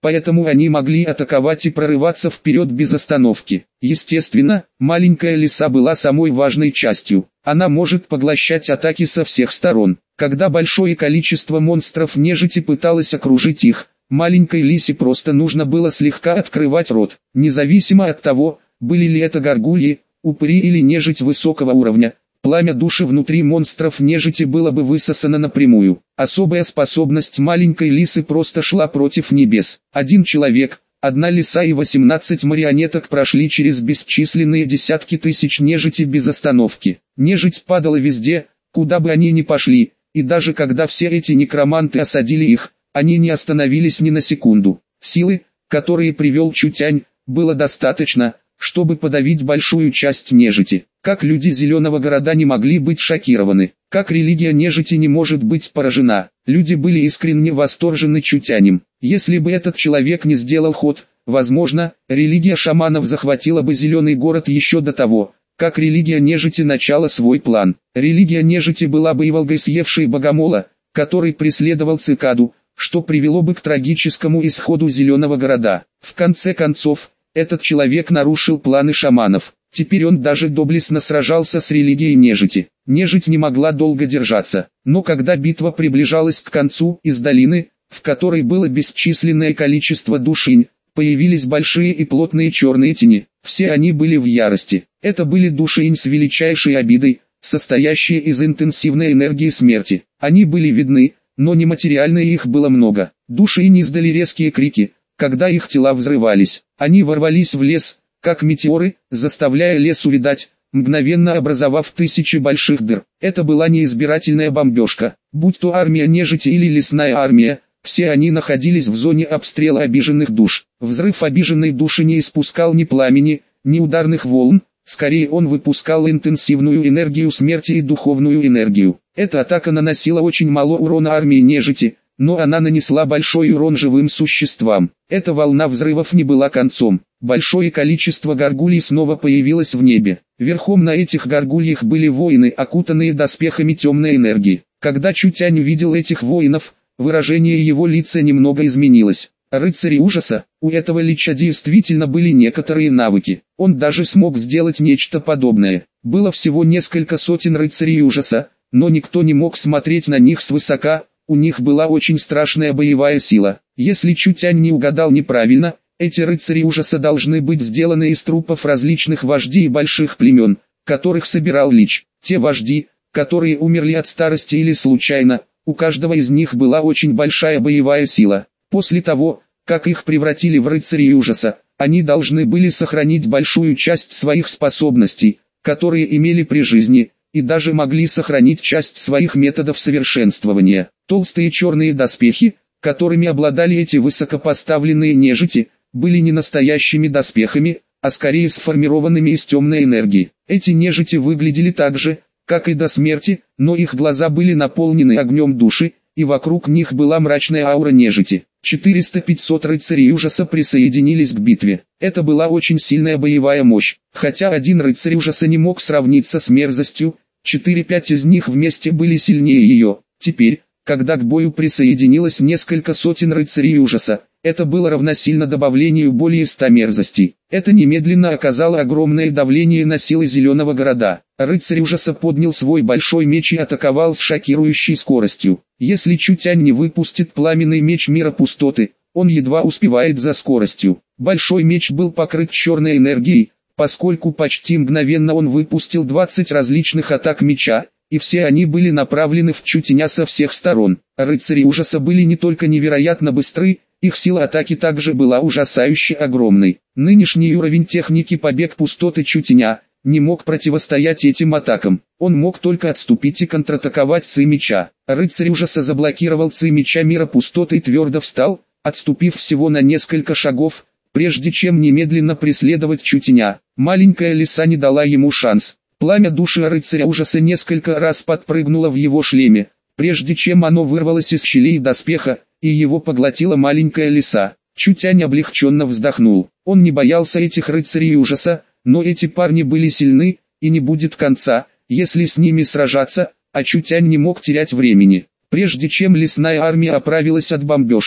поэтому они могли атаковать и прорываться вперед без остановки. Естественно, маленькая лиса была самой важной частью. Она может поглощать атаки со всех сторон. Когда большое количество монстров нежити пыталось окружить их, маленькой лисе просто нужно было слегка открывать рот. Независимо от того, были ли это горгульи, упыри или нежить высокого уровня, пламя души внутри монстров нежити было бы высосано напрямую. Особая способность маленькой лисы просто шла против небес. Один человек, одна лиса и 18 марионеток прошли через бесчисленные десятки тысяч нежити без остановки. Нежить падала везде, куда бы они ни пошли, и даже когда все эти некроманты осадили их, они не остановились ни на секунду. Силы, которые привел Чутянь, было достаточно, чтобы подавить большую часть нежити. Как люди Зеленого города не могли быть шокированы, как религия нежити не может быть поражена. Люди были искренне восторжены Чутянем. Если бы этот человек не сделал ход, возможно, религия шаманов захватила бы Зеленый город еще до того, как религия нежити начала свой план. Религия нежити была бы и волгой съевшей богомола, который преследовал цикаду, что привело бы к трагическому исходу Зеленого города. В конце концов, этот человек нарушил планы шаманов. Теперь он даже доблестно сражался с религией нежити. Нежить не могла долго держаться. Но когда битва приближалась к концу, из долины, в которой было бесчисленное количество душинь, появились большие и плотные черные тени. Все они были в ярости. Это были душинь с величайшей обидой, состоящие из интенсивной энергии смерти. Они были видны, но нематериальные их было много. Душинь издали резкие крики, когда их тела взрывались. Они ворвались в лес, как метеоры, заставляя лес увядать, мгновенно образовав тысячи больших дыр. Это была неизбирательная бомбежка. Будь то армия нежити или лесная армия, все они находились в зоне обстрела обиженных душ. Взрыв обиженной души не испускал ни пламени, ни ударных волн, скорее он выпускал интенсивную энергию смерти и духовную энергию. Эта атака наносила очень мало урона армии нежити, но она нанесла большой урон живым существам. Эта волна взрывов не была концом. Большое количество горгулий снова появилось в небе. Верхом на этих горгульях были воины, окутанные доспехами темной энергии. Когда Чутянь увидел этих воинов, выражение его лица немного изменилось. Рыцари ужаса, у этого лича действительно были некоторые навыки. Он даже смог сделать нечто подобное. Было всего несколько сотен рыцарей ужаса, но никто не мог смотреть на них свысока. У них была очень страшная боевая сила. Если Чутянь не угадал неправильно, эти рыцари ужаса должны быть сделаны из трупов различных вождей больших племен, которых собирал Лич. Те вожди, которые умерли от старости или случайно, у каждого из них была очень большая боевая сила. После того, как их превратили в рыцарей ужаса, они должны были сохранить большую часть своих способностей, которые имели при жизни, и даже могли сохранить часть своих методов совершенствования. Толстые черные доспехи, которыми обладали эти высокопоставленные нежити, были не настоящими доспехами, а скорее сформированными из темной энергии. Эти нежити выглядели так же, как и до смерти, но их глаза были наполнены огнем души, и вокруг них была мрачная аура нежити. 400-500 рыцарей ужаса присоединились к битве. Это была очень сильная боевая мощь. Хотя один рыцарь ужаса не мог сравниться с мерзостью, 4-5 из них вместе были сильнее ее. Теперь, когда к бою присоединилось несколько сотен рыцарей ужаса, это было равносильно добавлению более 100 мерзостей. Это немедленно оказало огромное давление на силы Зеленого города. Рыцарь ужаса поднял свой большой меч и атаковал с шокирующей скоростью. Если Чутянь не выпустит пламенный меч мира пустоты, он едва успевает за скоростью. Большой меч был покрыт черной энергией, поскольку почти мгновенно он выпустил 20 различных атак меча, и все они были направлены в Чутяня со всех сторон. Рыцари ужаса были не только невероятно быстры, их сила атаки также была ужасающе огромной. Нынешний уровень техники побег пустоты Чутяня не мог противостоять этим атакам. Он мог только отступить и контратаковать Ци меча. Рыцарь ужаса заблокировал Ци меча мира пустоты и твердо встал, отступив всего на несколько шагов, прежде чем немедленно преследовать Чутяня. Маленькая лиса не дала ему шанс. Пламя души рыцаря ужаса несколько раз подпрыгнуло в его шлеме, прежде чем оно вырвалось из щелей доспеха, и его поглотила маленькая лиса. Чутянь облегченно вздохнул. Он не боялся этих рыцарей ужаса, но эти парни были сильны, и не будет конца, если с ними сражаться, а Чутянь не мог терять времени. Прежде чем лесная армия оправилась от бомбежки,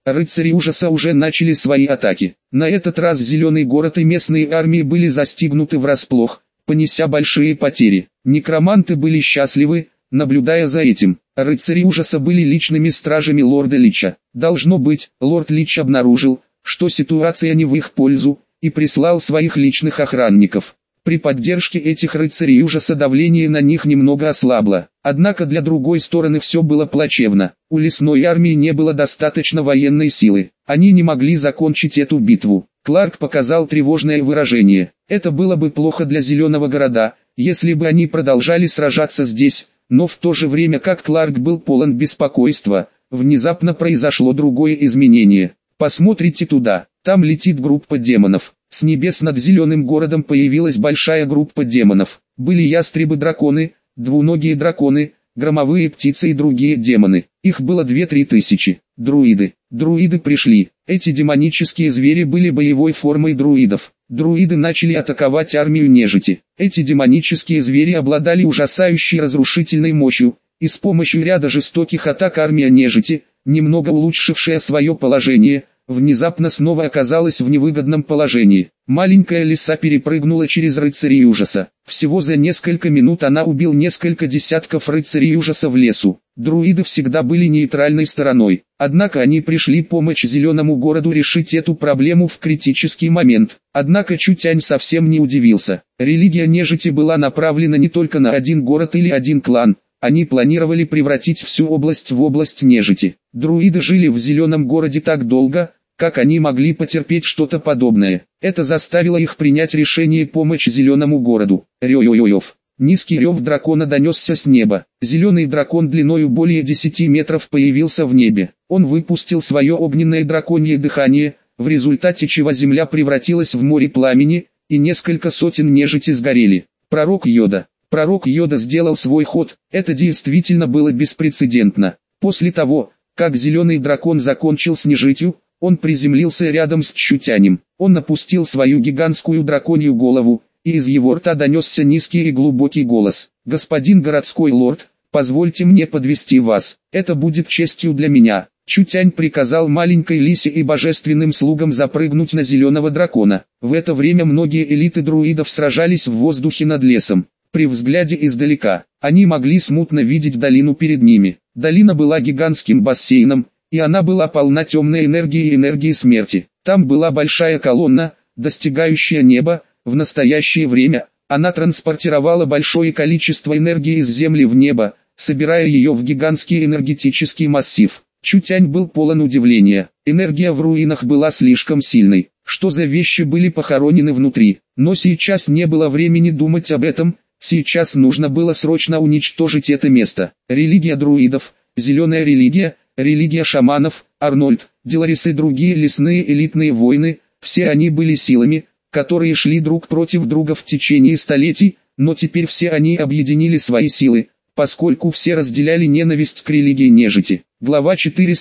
рыцари ужаса уже начали свои атаки. На этот раз Зеленый город и местные армии были застигнуты врасплох, понеся большие потери. Некроманты были счастливы, наблюдая за этим. Рыцари ужаса были личными стражами лорда Лича. Должно быть, лорд Лич обнаружил, что ситуация не в их пользу, и прислал своих личных охранников. При поддержке этих рыцарей ужаса давление на них немного ослабло. Однако для другой стороны все было плачевно. У лесной армии не было достаточно военной силы. Они не могли закончить эту битву. Кларк показал тревожное выражение. Это было бы плохо для Зеленого города, если бы они продолжали сражаться здесь, но в то же время как Кларк был полон беспокойства, внезапно произошло другое изменение. Посмотрите туда, там летит группа демонов. С небес над Зеленым городом появилась большая группа демонов. Были ястребы-драконы, двуногие драконы, громовые птицы и другие демоны. Их было 2-3 тысячи. Друиды. Друиды пришли. Эти демонические звери были боевой формой друидов. Друиды начали атаковать армию нежити. Эти демонические звери обладали ужасающей разрушительной мощью, и с помощью ряда жестоких атак армия нежити, немного улучшившая свое положение, внезапно снова оказалась в невыгодном положении. Маленькая лиса перепрыгнула через рыцарей ужаса. Всего за несколько минут она убил несколько десятков рыцарей ужаса в лесу. Друиды всегда были нейтральной стороной. Однако они пришли помочь Зеленому городу решить эту проблему в критический момент. Однако Чутянь совсем не удивился. Религия нежити была направлена не только на один город или один клан. Они планировали превратить всю область в область нежити. Друиды жили в Зеленом городе так долго, как они могли потерпеть что-то подобное. Это заставило их принять решение помочь Зеленому городу. Рё-ё-ё-ёв. Низкий рев дракона донесся с неба. Зеленый дракон длиною более 10 метров появился в небе. Он выпустил свое огненное драконье дыхание, в результате чего земля превратилась в море пламени, и несколько сотен нежити сгорели. Пророк Йода. Пророк Йода сделал свой ход. Это действительно было беспрецедентно. После того, как Зеленый дракон закончил с нежитью, он приземлился рядом с Чутянем. Он опустил свою гигантскую драконью голову, и из его рта донесся низкий и глубокий голос. «Господин городской лорд, позвольте мне подвести вас. Это будет честью для меня». Чутянь приказал маленькой лисе и божественным слугам запрыгнуть на Зеленого дракона. В это время многие элиты друидов сражались в воздухе над лесом. При взгляде издалека, они могли смутно видеть долину перед ними. Долина была гигантским бассейном, и она была полна темной энергии и энергии смерти. Там была большая колонна, достигающая неба. В настоящее время, она транспортировала большое количество энергии из земли в небо, собирая ее в гигантский энергетический массив. Чутянь был полон удивления. Энергия в руинах была слишком сильной. Что за вещи были похоронены внутри? Но сейчас не было времени думать об этом. Сейчас нужно было срочно уничтожить это место. Религия друидов, зеленая религия, религия шаманов, Арнольд, Деларис и другие лесные элитные воины, все они были силами, которые шли друг против друга в течение столетий, но теперь все они объединили свои силы, поскольку все разделяли ненависть к религии нежити. Глава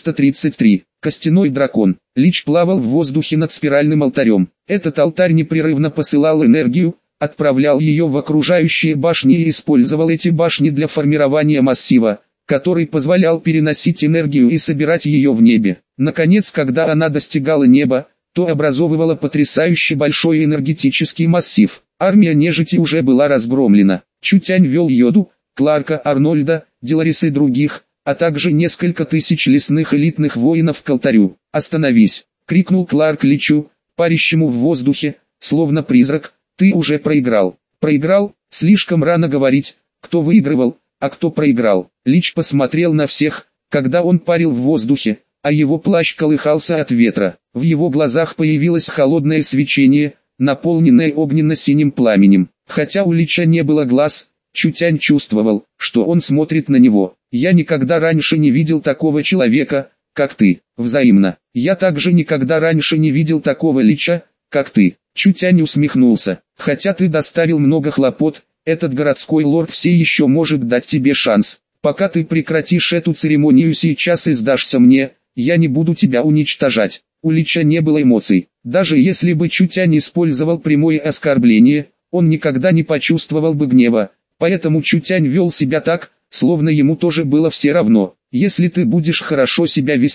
433. Костяной дракон. Лич плавал в воздухе над спиральным алтарем. Этот алтарь непрерывно посылал энергию, отправлял ее в окружающие башни и использовал эти башни для формирования массива, который позволял переносить энергию и собирать ее в небе. Наконец, когда она достигала неба, то образовывала потрясающе большой энергетический массив. Армия нежити уже была разгромлена. Чутянь вел Йоду, Кларка, Арнольда, Деларис и других, а также несколько тысяч лесных элитных воинов к алтарю. «Остановись!» — крикнул Кларк Личу, парящему в воздухе, словно призрак. «Ты уже проиграл». «Проиграл? Слишком рано говорить, кто выигрывал, а кто проиграл». Лич посмотрел на всех, когда он парил в воздухе, а его плащ колыхался от ветра. В его глазах появилось холодное свечение, наполненное огненно-синим пламенем. Хотя у Лича не было глаз, Чутянь чувствовал, что он смотрит на него. «Я никогда раньше не видел такого человека, как ты». «Взаимно. Я также никогда раньше не видел такого Лича, как ты». Чутянь усмехнулся. «Хотя ты доставил много хлопот, этот городской лорд все еще может дать тебе шанс. Пока ты прекратишь эту церемонию сейчас и сдашься мне, я не буду тебя уничтожать». У Лича не было эмоций. Даже если бы Чутянь использовал прямое оскорбление, он никогда не почувствовал бы гнева. Поэтому Чутянь вел себя так, словно ему тоже было все равно. «Если ты будешь хорошо себя вести,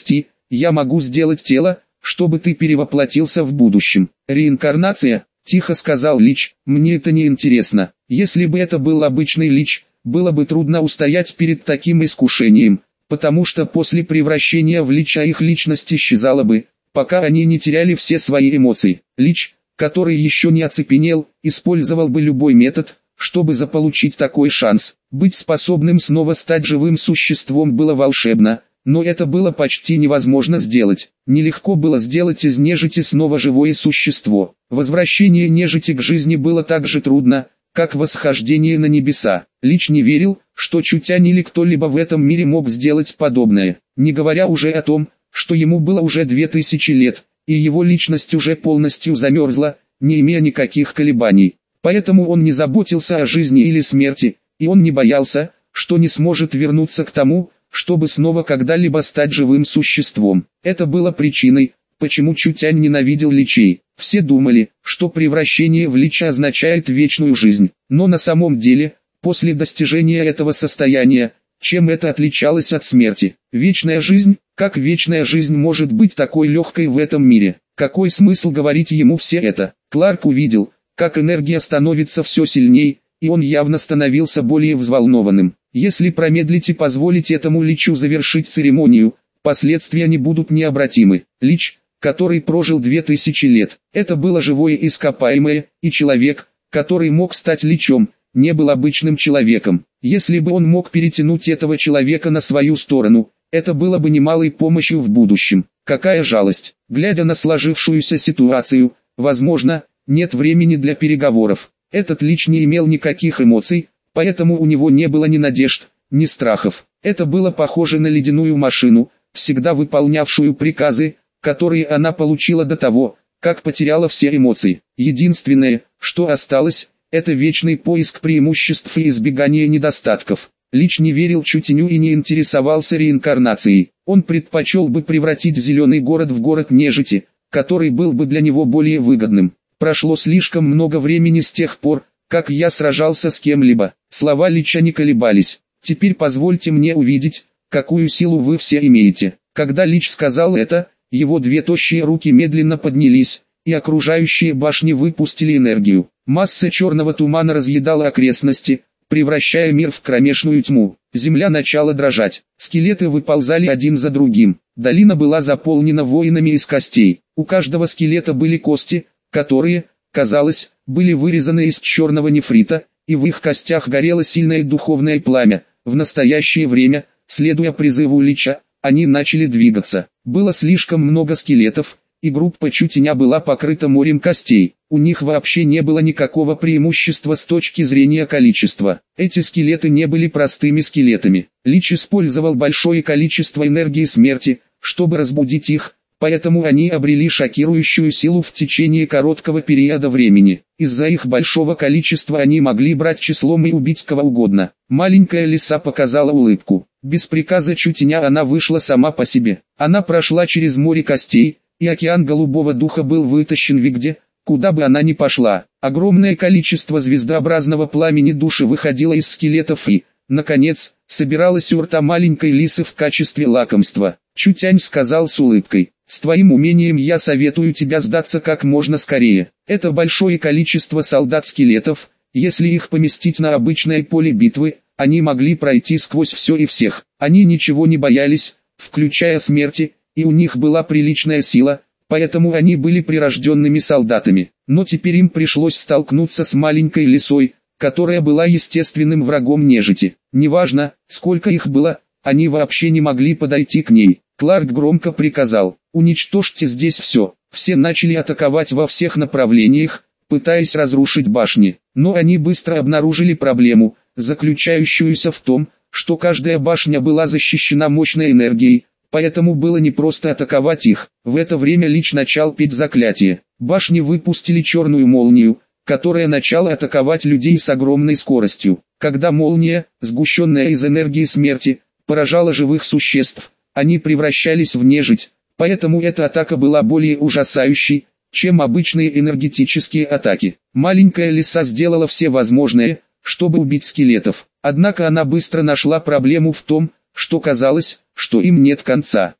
я могу сделать тело, чтобы ты перевоплотился в будущем. Реинкарнация, тихо сказал Лич, мне это не интересно. Если бы это был обычный Лич, было бы трудно устоять перед таким искушением, потому что после превращения в Лича их личность исчезала бы, пока они не теряли все свои эмоции. Лич, который еще не оцепенел, использовал бы любой метод, чтобы заполучить такой шанс. Быть способным снова стать живым существом было волшебно, но это было почти невозможно сделать. Нелегко было сделать из нежити снова живое существо. Возвращение нежити к жизни было так же трудно, как восхождение на небеса. Лич не верил, что Чутянь или кто-либо в этом мире мог сделать подобное, не говоря уже о том, что ему было уже 2000 лет, и его личность уже полностью замерзла, не имея никаких колебаний. Поэтому он не заботился о жизни или смерти, и он не боялся, что не сможет вернуться к тому, чтобы снова когда-либо стать живым существом. Это было причиной, почему Чутянь ненавидел личей. Все думали, что превращение в лича означает вечную жизнь, но на самом деле, после достижения этого состояния, чем это отличалось от смерти? Вечная жизнь, как вечная жизнь может быть такой легкой в этом мире? Какой смысл говорить ему все это? Кларк увидел, как энергия становится все сильней, и он явно становился более взволнованным. Если промедлить и позволить этому Личу завершить церемонию, последствия не будут необратимы. Лич, который прожил 2000 лет, это было живое ископаемое, и человек, который мог стать Личом, не был обычным человеком. Если бы он мог перетянуть этого человека на свою сторону, это было бы немалой помощью в будущем. Какая жалость. Глядя на сложившуюся ситуацию, возможно, нет времени для переговоров. Этот Лич не имел никаких эмоций, поэтому у него не было ни надежд, ни страхов. Это было похоже на ледяную машину, всегда выполнявшую приказы, которые она получила до того, как потеряла все эмоции. Единственное, что осталось, это вечный поиск преимуществ и избегание недостатков. Лич не верил Чутяню и не интересовался реинкарнацией. Он предпочел бы превратить зеленый город в город нежити, который был бы для него более выгодным. Прошло слишком много времени с тех пор, как я сражался с кем-либо. Слова Лича не колебались. Теперь позвольте мне увидеть, какую силу вы все имеете. Когда Лич сказал это, его две тощие руки медленно поднялись, и окружающие башни выпустили энергию. Масса черного тумана разъедала окрестности, превращая мир в кромешную тьму. Земля начала дрожать. Скелеты выползали один за другим. Долина была заполнена воинами из костей. У каждого скелета были кости, которые, казалось, были вырезаны из черного нефрита, и в их костях горело сильное духовное пламя. В настоящее время, следуя призыву Лича, они начали двигаться. Было слишком много скелетов, и группа Чутяня была покрыта морем костей. У них вообще не было никакого преимущества с точки зрения количества. Эти скелеты не были простыми скелетами. Лич использовал большое количество энергии смерти, чтобы разбудить их, поэтому они обрели шокирующую силу в течение короткого периода времени. Из-за их большого количества они могли брать числом и убить кого угодно. Маленькая лиса показала улыбку. Без приказа Чутяня она вышла сама по себе. Она прошла через море костей, и океан голубого духа был вытащен везде, куда бы она ни пошла. Огромное количество звездообразного пламени души выходило из скелетов и, наконец, собиралось у рта маленькой лисы в качестве лакомства. Чутянь сказал с улыбкой: «С твоим умением я советую тебя сдаться как можно скорее. Это большое количество солдат-скелетов, если их поместить на обычное поле битвы, они могли пройти сквозь все и всех. Они ничего не боялись, включая смерти, и у них была приличная сила, поэтому они были прирожденными солдатами. Но теперь им пришлось столкнуться с маленькой лисой, которая была естественным врагом нежити. Неважно, сколько их было, они вообще не могли подойти к ней. Кларк громко приказал: «Уничтожьте здесь все». Все начали атаковать во всех направлениях, пытаясь разрушить башни. Но они быстро обнаружили проблему, заключающуюся в том, что каждая башня была защищена мощной энергией, поэтому было непросто атаковать их. В это время Лич начал петь заклятие. Башни выпустили черную молнию, которая начала атаковать людей с огромной скоростью. Когда молния, сгущенная из энергии смерти, поражала живых существ, они превращались в нежить, поэтому эта атака была более ужасающей, чем обычные энергетические атаки. Маленькая лиса сделала все возможное, чтобы убить скелетов. Однако она быстро нашла проблему в том, что казалось, что им нет конца.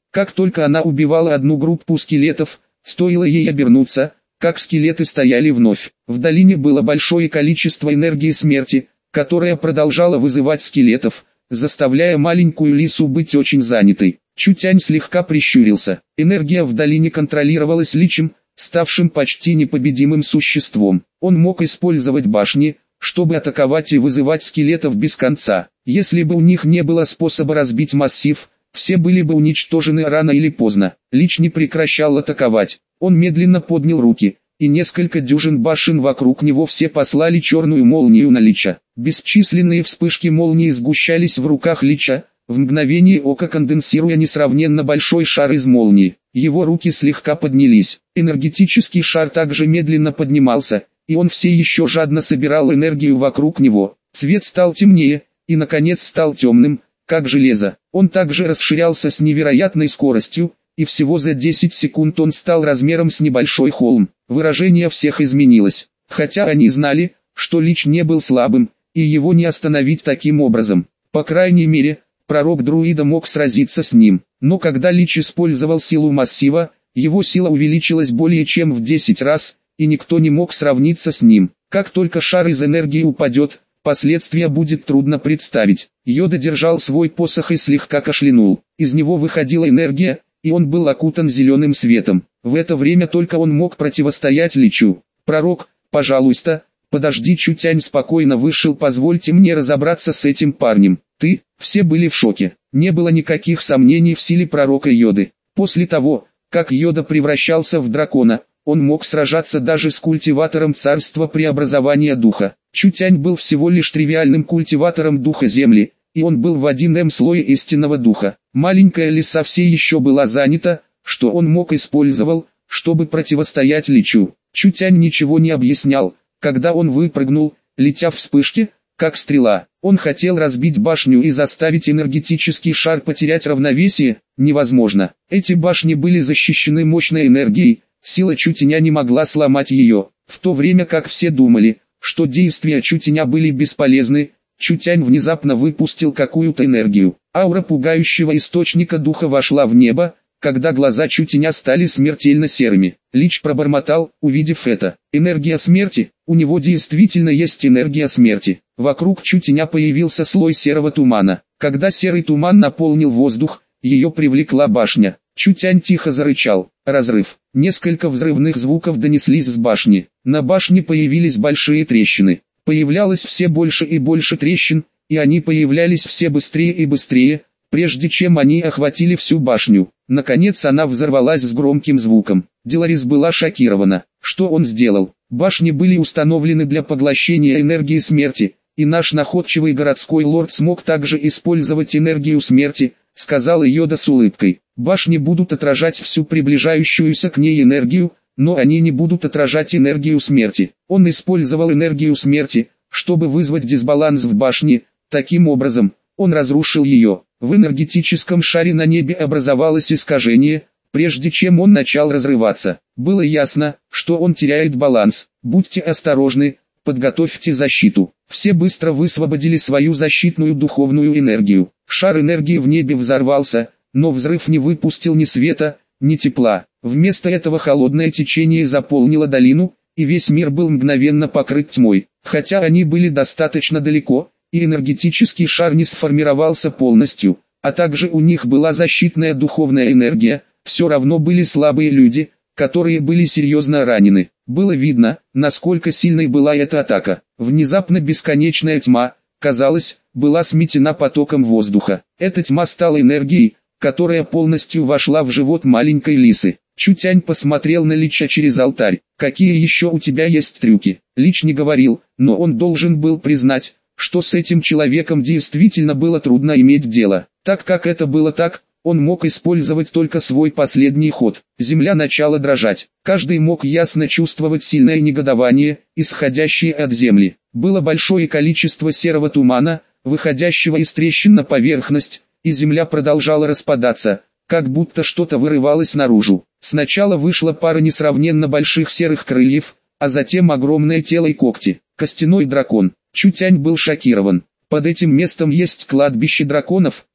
Как только она убивала одну группу скелетов, стоило ей обернуться, как скелеты стояли вновь. В долине было большое количество энергии смерти, которая продолжала вызывать скелетов, заставляя маленькую лису быть очень занятой. Чутянь слегка прищурился. Энергия в долине контролировалась личем, ставшим почти непобедимым существом. Он мог использовать башни, чтобы атаковать и вызывать скелетов без конца. Если бы у них не было способа разбить массив, все были бы уничтожены рано или поздно. Лич не прекращал атаковать. Он медленно поднял руки, и несколько дюжин башен вокруг него все послали черную молнию на Лича. Бесчисленные вспышки молнии сгущались в руках Лича, в мгновение ока конденсируя несравненно большой шар из молнии. Его руки слегка поднялись. Энергетический шар также медленно поднимался, и он все еще жадно собирал энергию вокруг него. Цвет стал темнее, и наконец стал темным, как железо. Он также расширялся с невероятной скоростью, и всего за 10 секунд он стал размером с небольшой холм. Выражение всех изменилось, хотя они знали, что Лич не был слабым, и его не остановить таким образом. По крайней мере, пророк друида мог сразиться с ним, но когда Лич использовал силу массива, его сила увеличилась более чем в 10 раз, и никто не мог сравниться с ним. Как только шар из энергии упадет, последствия будет трудно представить. Йода держал свой посох и слегка кашлянул. Из него выходила энергия, и он был окутан зеленым светом. В это время только он мог противостоять Личу. «Пророк, пожалуйста, подожди». Чутянь спокойно вышел. «Позвольте мне разобраться с этим парнем». «Ты?» Все были в шоке. Не было никаких сомнений в силе пророка Йоды. После того, как Йода превращался в дракона, он мог сражаться даже с культиватором царства преобразования духа. Чутянь был всего лишь тривиальным культиватором духа земли, и он был в 1М слое истинного духа. Маленькая лиса все еще была занята, что он мог использовал, чтобы противостоять Личу. Чутянь ничего не объяснял, когда он выпрыгнул, летя в вспышке, как стрела. Он хотел разбить башню и заставить энергетический шар потерять равновесие. Невозможно. Эти башни были защищены мощной энергией, сила Чутяня не могла сломать ее. В то время как все думали, что действия Чутяня были бесполезны, Чутянь внезапно выпустил какую-то энергию. Аура пугающего источника духа вошла в небо, когда глаза Чутяня стали смертельно серыми. Лич пробормотал, увидев это. Энергия смерти, у него действительно есть энергия смерти. Вокруг Чутяня появился слой серого тумана. Когда серый туман наполнил воздух, ее привлекла башня. Чутянь тихо зарычал. Разрыв. Несколько взрывных звуков донеслись с башни. На башне появились большие трещины. Появлялось все больше и больше трещин, и они появлялись все быстрее и быстрее, прежде чем они охватили всю башню. Наконец она взорвалась с громким звуком. Деларис была шокирована. Что он сделал? Башни были установлены для поглощения энергии смерти, и наш находчивый городской лорд смог также использовать энергию смерти, сказал Йода с улыбкой. Башни будут отражать всю приближающуюся к ней энергию, но они не будут отражать энергию смерти. Он использовал энергию смерти, чтобы вызвать дисбаланс в башне. Таким образом, он разрушил ее. В энергетическом шаре на небе образовалось искажение, прежде чем он начал разрываться. Было ясно, что он теряет баланс. Будьте осторожны, подготовьте защиту. Все быстро высвободили свою защитную духовную энергию. Шар энергии в небе взорвался, но взрыв не выпустил ни света, ни тепла. Вместо этого холодное течение заполнило долину, и весь мир был мгновенно покрыт тьмой. Хотя они были достаточно далеко, и энергетический шар не сформировался полностью, а также у них была защитная духовная энергия, все равно были слабые люди, которые были серьезно ранены. Было видно, насколько сильной была эта атака. Внезапно бесконечная тьма, казалось, была сметена потоком воздуха. Эта тьма стала энергией, которая полностью вошла в живот маленькой лисы. Чутянь посмотрел на Лича через алтарь. «Какие еще у тебя есть трюки?» Лич не говорил, но он должен был признать, что с этим человеком действительно было трудно иметь дело. Так как это было так, он мог использовать только свой последний ход. Земля начала дрожать. Каждый мог ясно чувствовать сильное негодование, исходящее от земли. Было большое количество серого тумана, выходящего из трещин на поверхность, и земля продолжала распадаться, как будто что-то вырывалось наружу. Сначала вышла пара несравненно больших серых крыльев, а затем огромное тело и когти. Костяной дракон. Чутянь был шокирован. Под этим местом есть кладбище драконов,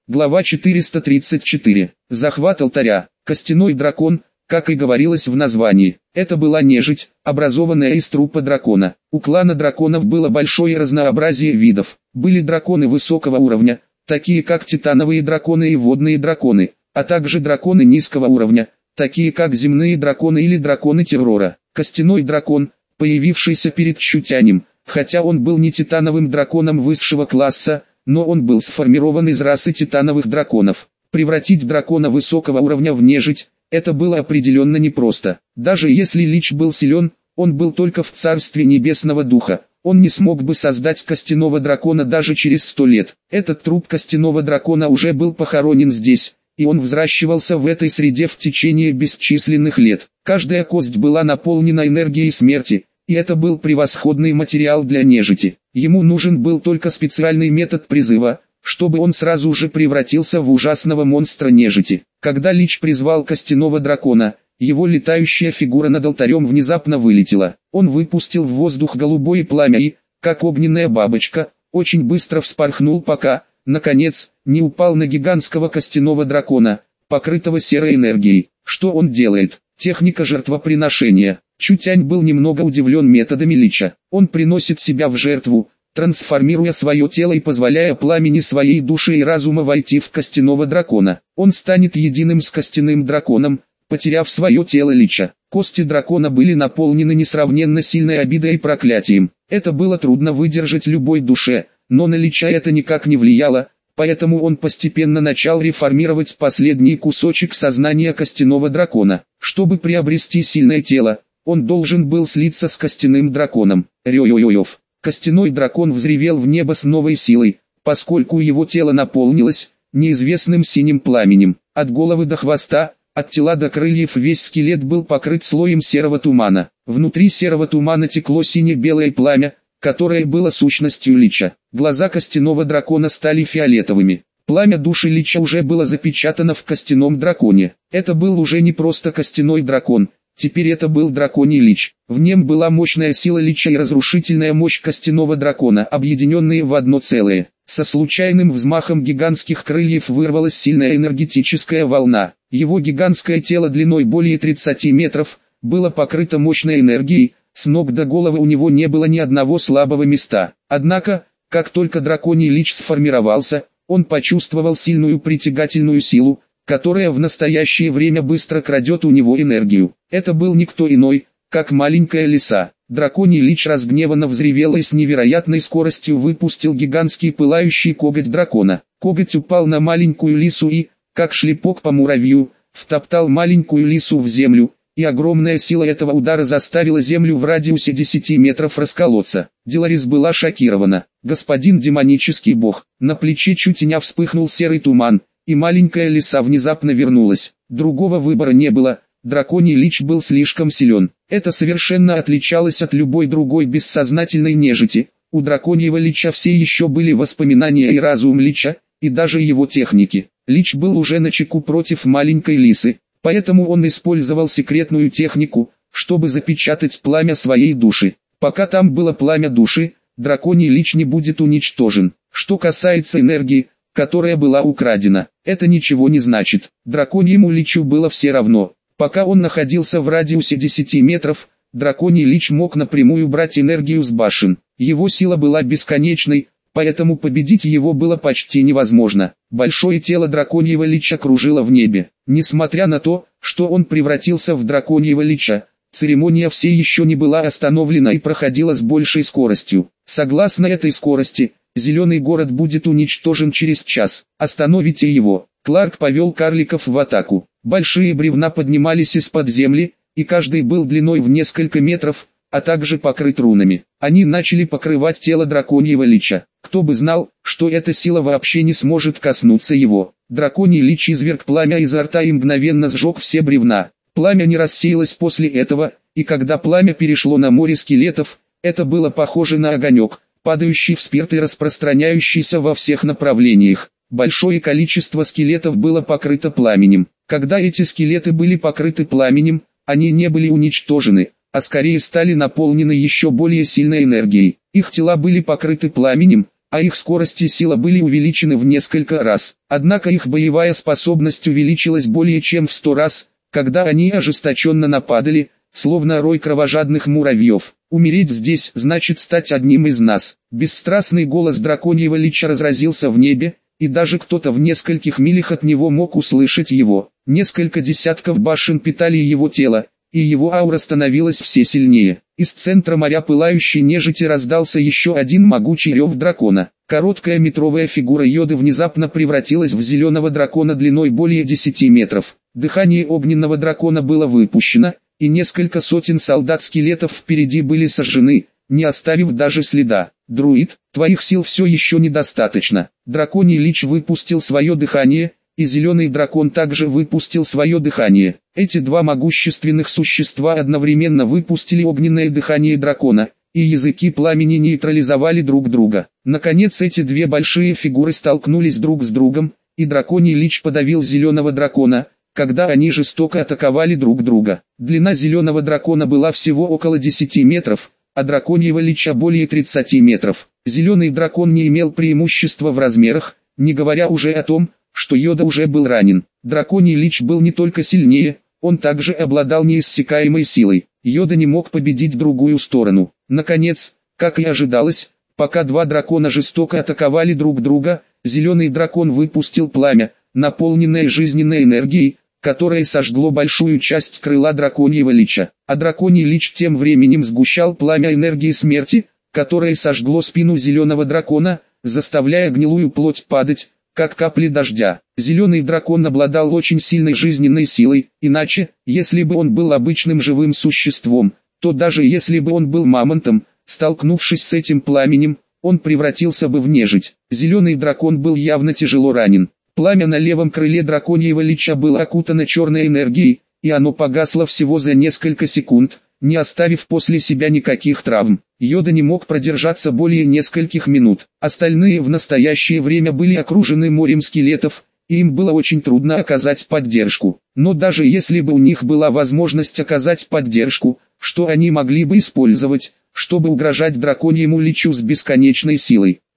Глава 434. Захват алтаря. Костяной дракон, как и говорилось в названии, это была нежить, образованная из трупа дракона. У клана драконов было большое разнообразие видов. Были драконы высокого уровня, такие как титановые драконы и водные драконы, а также драконы низкого уровня, такие как земные драконы или драконы террора. Костяной дракон, появившийся перед Чутянем, хотя он был не титановым драконом высшего класса, но он был сформирован из расы титановых драконов. Превратить дракона высокого уровня в нежить, это было определенно непросто. Даже если Лич был силен, он был только в царстве небесного духа. Он не смог бы создать костяного дракона даже через 100 лет. Этот труп костяного дракона уже был похоронен здесь, и он взращивался в этой среде в течение бесчисленных лет. Каждая кость была наполнена энергией смерти, и это был превосходный материал для нежити. Ему нужен был только специальный метод призыва, чтобы он сразу же превратился в ужасного монстра нежити. Когда Лич призвал костяного дракона, его летающая фигура над алтарем внезапно вылетела. Он выпустил в воздух голубое пламя и, как огненная бабочка, очень быстро вспорхнул, пока, наконец, не упал на гигантского костяного дракона, покрытого серой энергией. Что он делает? Техника жертвоприношения. Чутянь был немного удивлен методами Лича. Он приносит себя в жертву, трансформируя свое тело и позволяя пламени своей души и разума войти в костяного дракона. Он станет единым с костяным драконом, потеряв свое тело Лича. Кости дракона были наполнены несравненно сильной обидой и проклятием. Это было трудно выдержать любой душе, но на Лича это никак не влияло, поэтому он постепенно начал реформировать последний кусочек сознания костяного дракона. Чтобы приобрести сильное тело, он должен был слиться с костяным драконом. Рё-йо-йо-йов. Костяной дракон взревел в небо с новой силой, поскольку его тело наполнилось неизвестным синим пламенем. От головы до хвоста, от тела до крыльев весь скелет был покрыт слоем серого тумана. Внутри серого тумана текло сине-белое пламя, которое было сущностью Лича. Глаза костяного дракона стали фиолетовыми. Пламя души Лича уже было запечатано в костяном драконе. Это был уже не просто костяной дракон. Теперь это был драконий Лич. В нем была мощная сила Лича и разрушительная мощь костяного дракона, объединенные в одно целое. Со случайным взмахом гигантских крыльев вырвалась сильная энергетическая волна. Его гигантское тело длиной более 30 метров было покрыто мощной энергией, с ног до головы у него не было ни одного слабого места. Однако, как только драконий Лич сформировался, он почувствовал сильную притягательную силу, которая в настоящее время быстро крадет у него энергию. Это был никто иной, как маленькая лиса. Драконий Лич разгневанно взревел и с невероятной скоростью выпустил гигантский пылающий коготь дракона. Коготь упал на маленькую лису и, как шлепок по муравью, втоптал маленькую лису в землю, и огромная сила этого удара заставила землю в радиусе 10 метров расколоться. Деларис была шокирована. Господин демонический бог. На плече Чутяня вспыхнул серый туман, и маленькая лиса внезапно вернулась. Другого выбора не было, драконий Лич был слишком силен. Это совершенно отличалось от любой другой бессознательной нежити. У драконьего Лича все еще были воспоминания и разум Лича, и даже его техники. Лич был уже начеку против маленькой лисы, поэтому он использовал секретную технику, чтобы запечатать пламя своей души. Пока там было пламя души, драконий Лич не будет уничтожен. Что касается энергии, которая была украдена, это ничего не значит. Драконьему Личу было все равно. Пока он находился в радиусе 10 метров, драконий Лич мог напрямую брать энергию с башен. Его сила была бесконечной, поэтому победить его было почти невозможно. Большое тело драконьего Лича кружило в небе. Несмотря на то, что он превратился в драконьего Лича, церемония все еще не была остановлена и проходила с большей скоростью. Согласно этой скорости, Зеленый город будет уничтожен через час. Остановите его. Кларк повел карликов в атаку. Большие бревна поднимались из-под земли, и каждый был длиной в несколько метров, а также покрыт рунами. Они начали покрывать тело драконьего Лича. Кто бы знал, что эта сила вообще не сможет коснуться его. Драконий Лич изверг пламя изо рта и мгновенно сжег все бревна. Пламя не рассеялось после этого, и когда пламя перешло на море скелетов, это было похоже на огонек, падающий в спирт и распространяющийся во всех направлениях. Большое количество скелетов было покрыто пламенем. Когда эти скелеты были покрыты пламенем, они не были уничтожены, а скорее стали наполнены еще более сильной энергией. Их тела были покрыты пламенем, а их скорость и сила были увеличены в несколько раз. Однако их боевая способность увеличилась более чем в 100 раз, когда они ожесточенно нападали, словно рой кровожадных муравьев. «Умереть здесь значит стать одним из нас». Бесстрастный голос драконьего лича разразился в небе, и даже кто-то в нескольких милях от него мог услышать его. Несколько десятков башен питали его тело, и его аура становилась все сильнее. Из центра моря пылающей нежити раздался еще один могучий рев дракона. Короткая метровая фигура Йоды внезапно превратилась в зеленого дракона длиной более 10 метров. Дыхание огненного дракона было выпущено, и несколько сотен солдат-скелетов впереди были сожжены, не оставив даже следа. «Друид, твоих сил все еще недостаточно». Драконий лич выпустил свое дыхание, и зеленый дракон также выпустил свое дыхание. Эти два могущественных существа одновременно выпустили огненное дыхание дракона, и языки пламени нейтрализовали друг друга. Наконец эти две большие фигуры столкнулись друг с другом, и драконий лич подавил зеленого дракона, когда они жестоко атаковали друг друга. Длина зеленого дракона была всего около 10 метров, а драконьего лича более 30 метров. Зеленый дракон не имел преимущества в размерах, не говоря уже о том, что Йода уже был ранен. Драконий лич был не только сильнее, он также обладал неиссякаемой силой. Йода не мог победить другую сторону. Наконец, как и ожидалось, пока два дракона жестоко атаковали друг друга, зеленый дракон выпустил пламя, наполненное жизненной энергией, которое сожгло большую часть крыла драконьего лича. А драконий лич тем временем сгущал пламя энергии смерти, которое сожгло спину зеленого дракона, заставляя гнилую плоть падать, как капли дождя. Зеленый дракон обладал очень сильной жизненной силой, иначе, если бы он был обычным живым существом, то даже если бы он был мамонтом, столкнувшись с этим пламенем, он превратился бы в нежить. Зеленый дракон был явно тяжело ранен. Пламя на левом крыле драконьего лича было окутано черной энергией, и оно погасло всего за несколько секунд, не оставив после себя никаких травм. Йода не мог продержаться более нескольких минут. Остальные в настоящее время были окружены морем скелетов, и им было очень трудно оказать поддержку. Но даже если бы у них была возможность оказать поддержку, что они могли бы использовать, чтобы угрожать драконьему личу с бесконечной силой?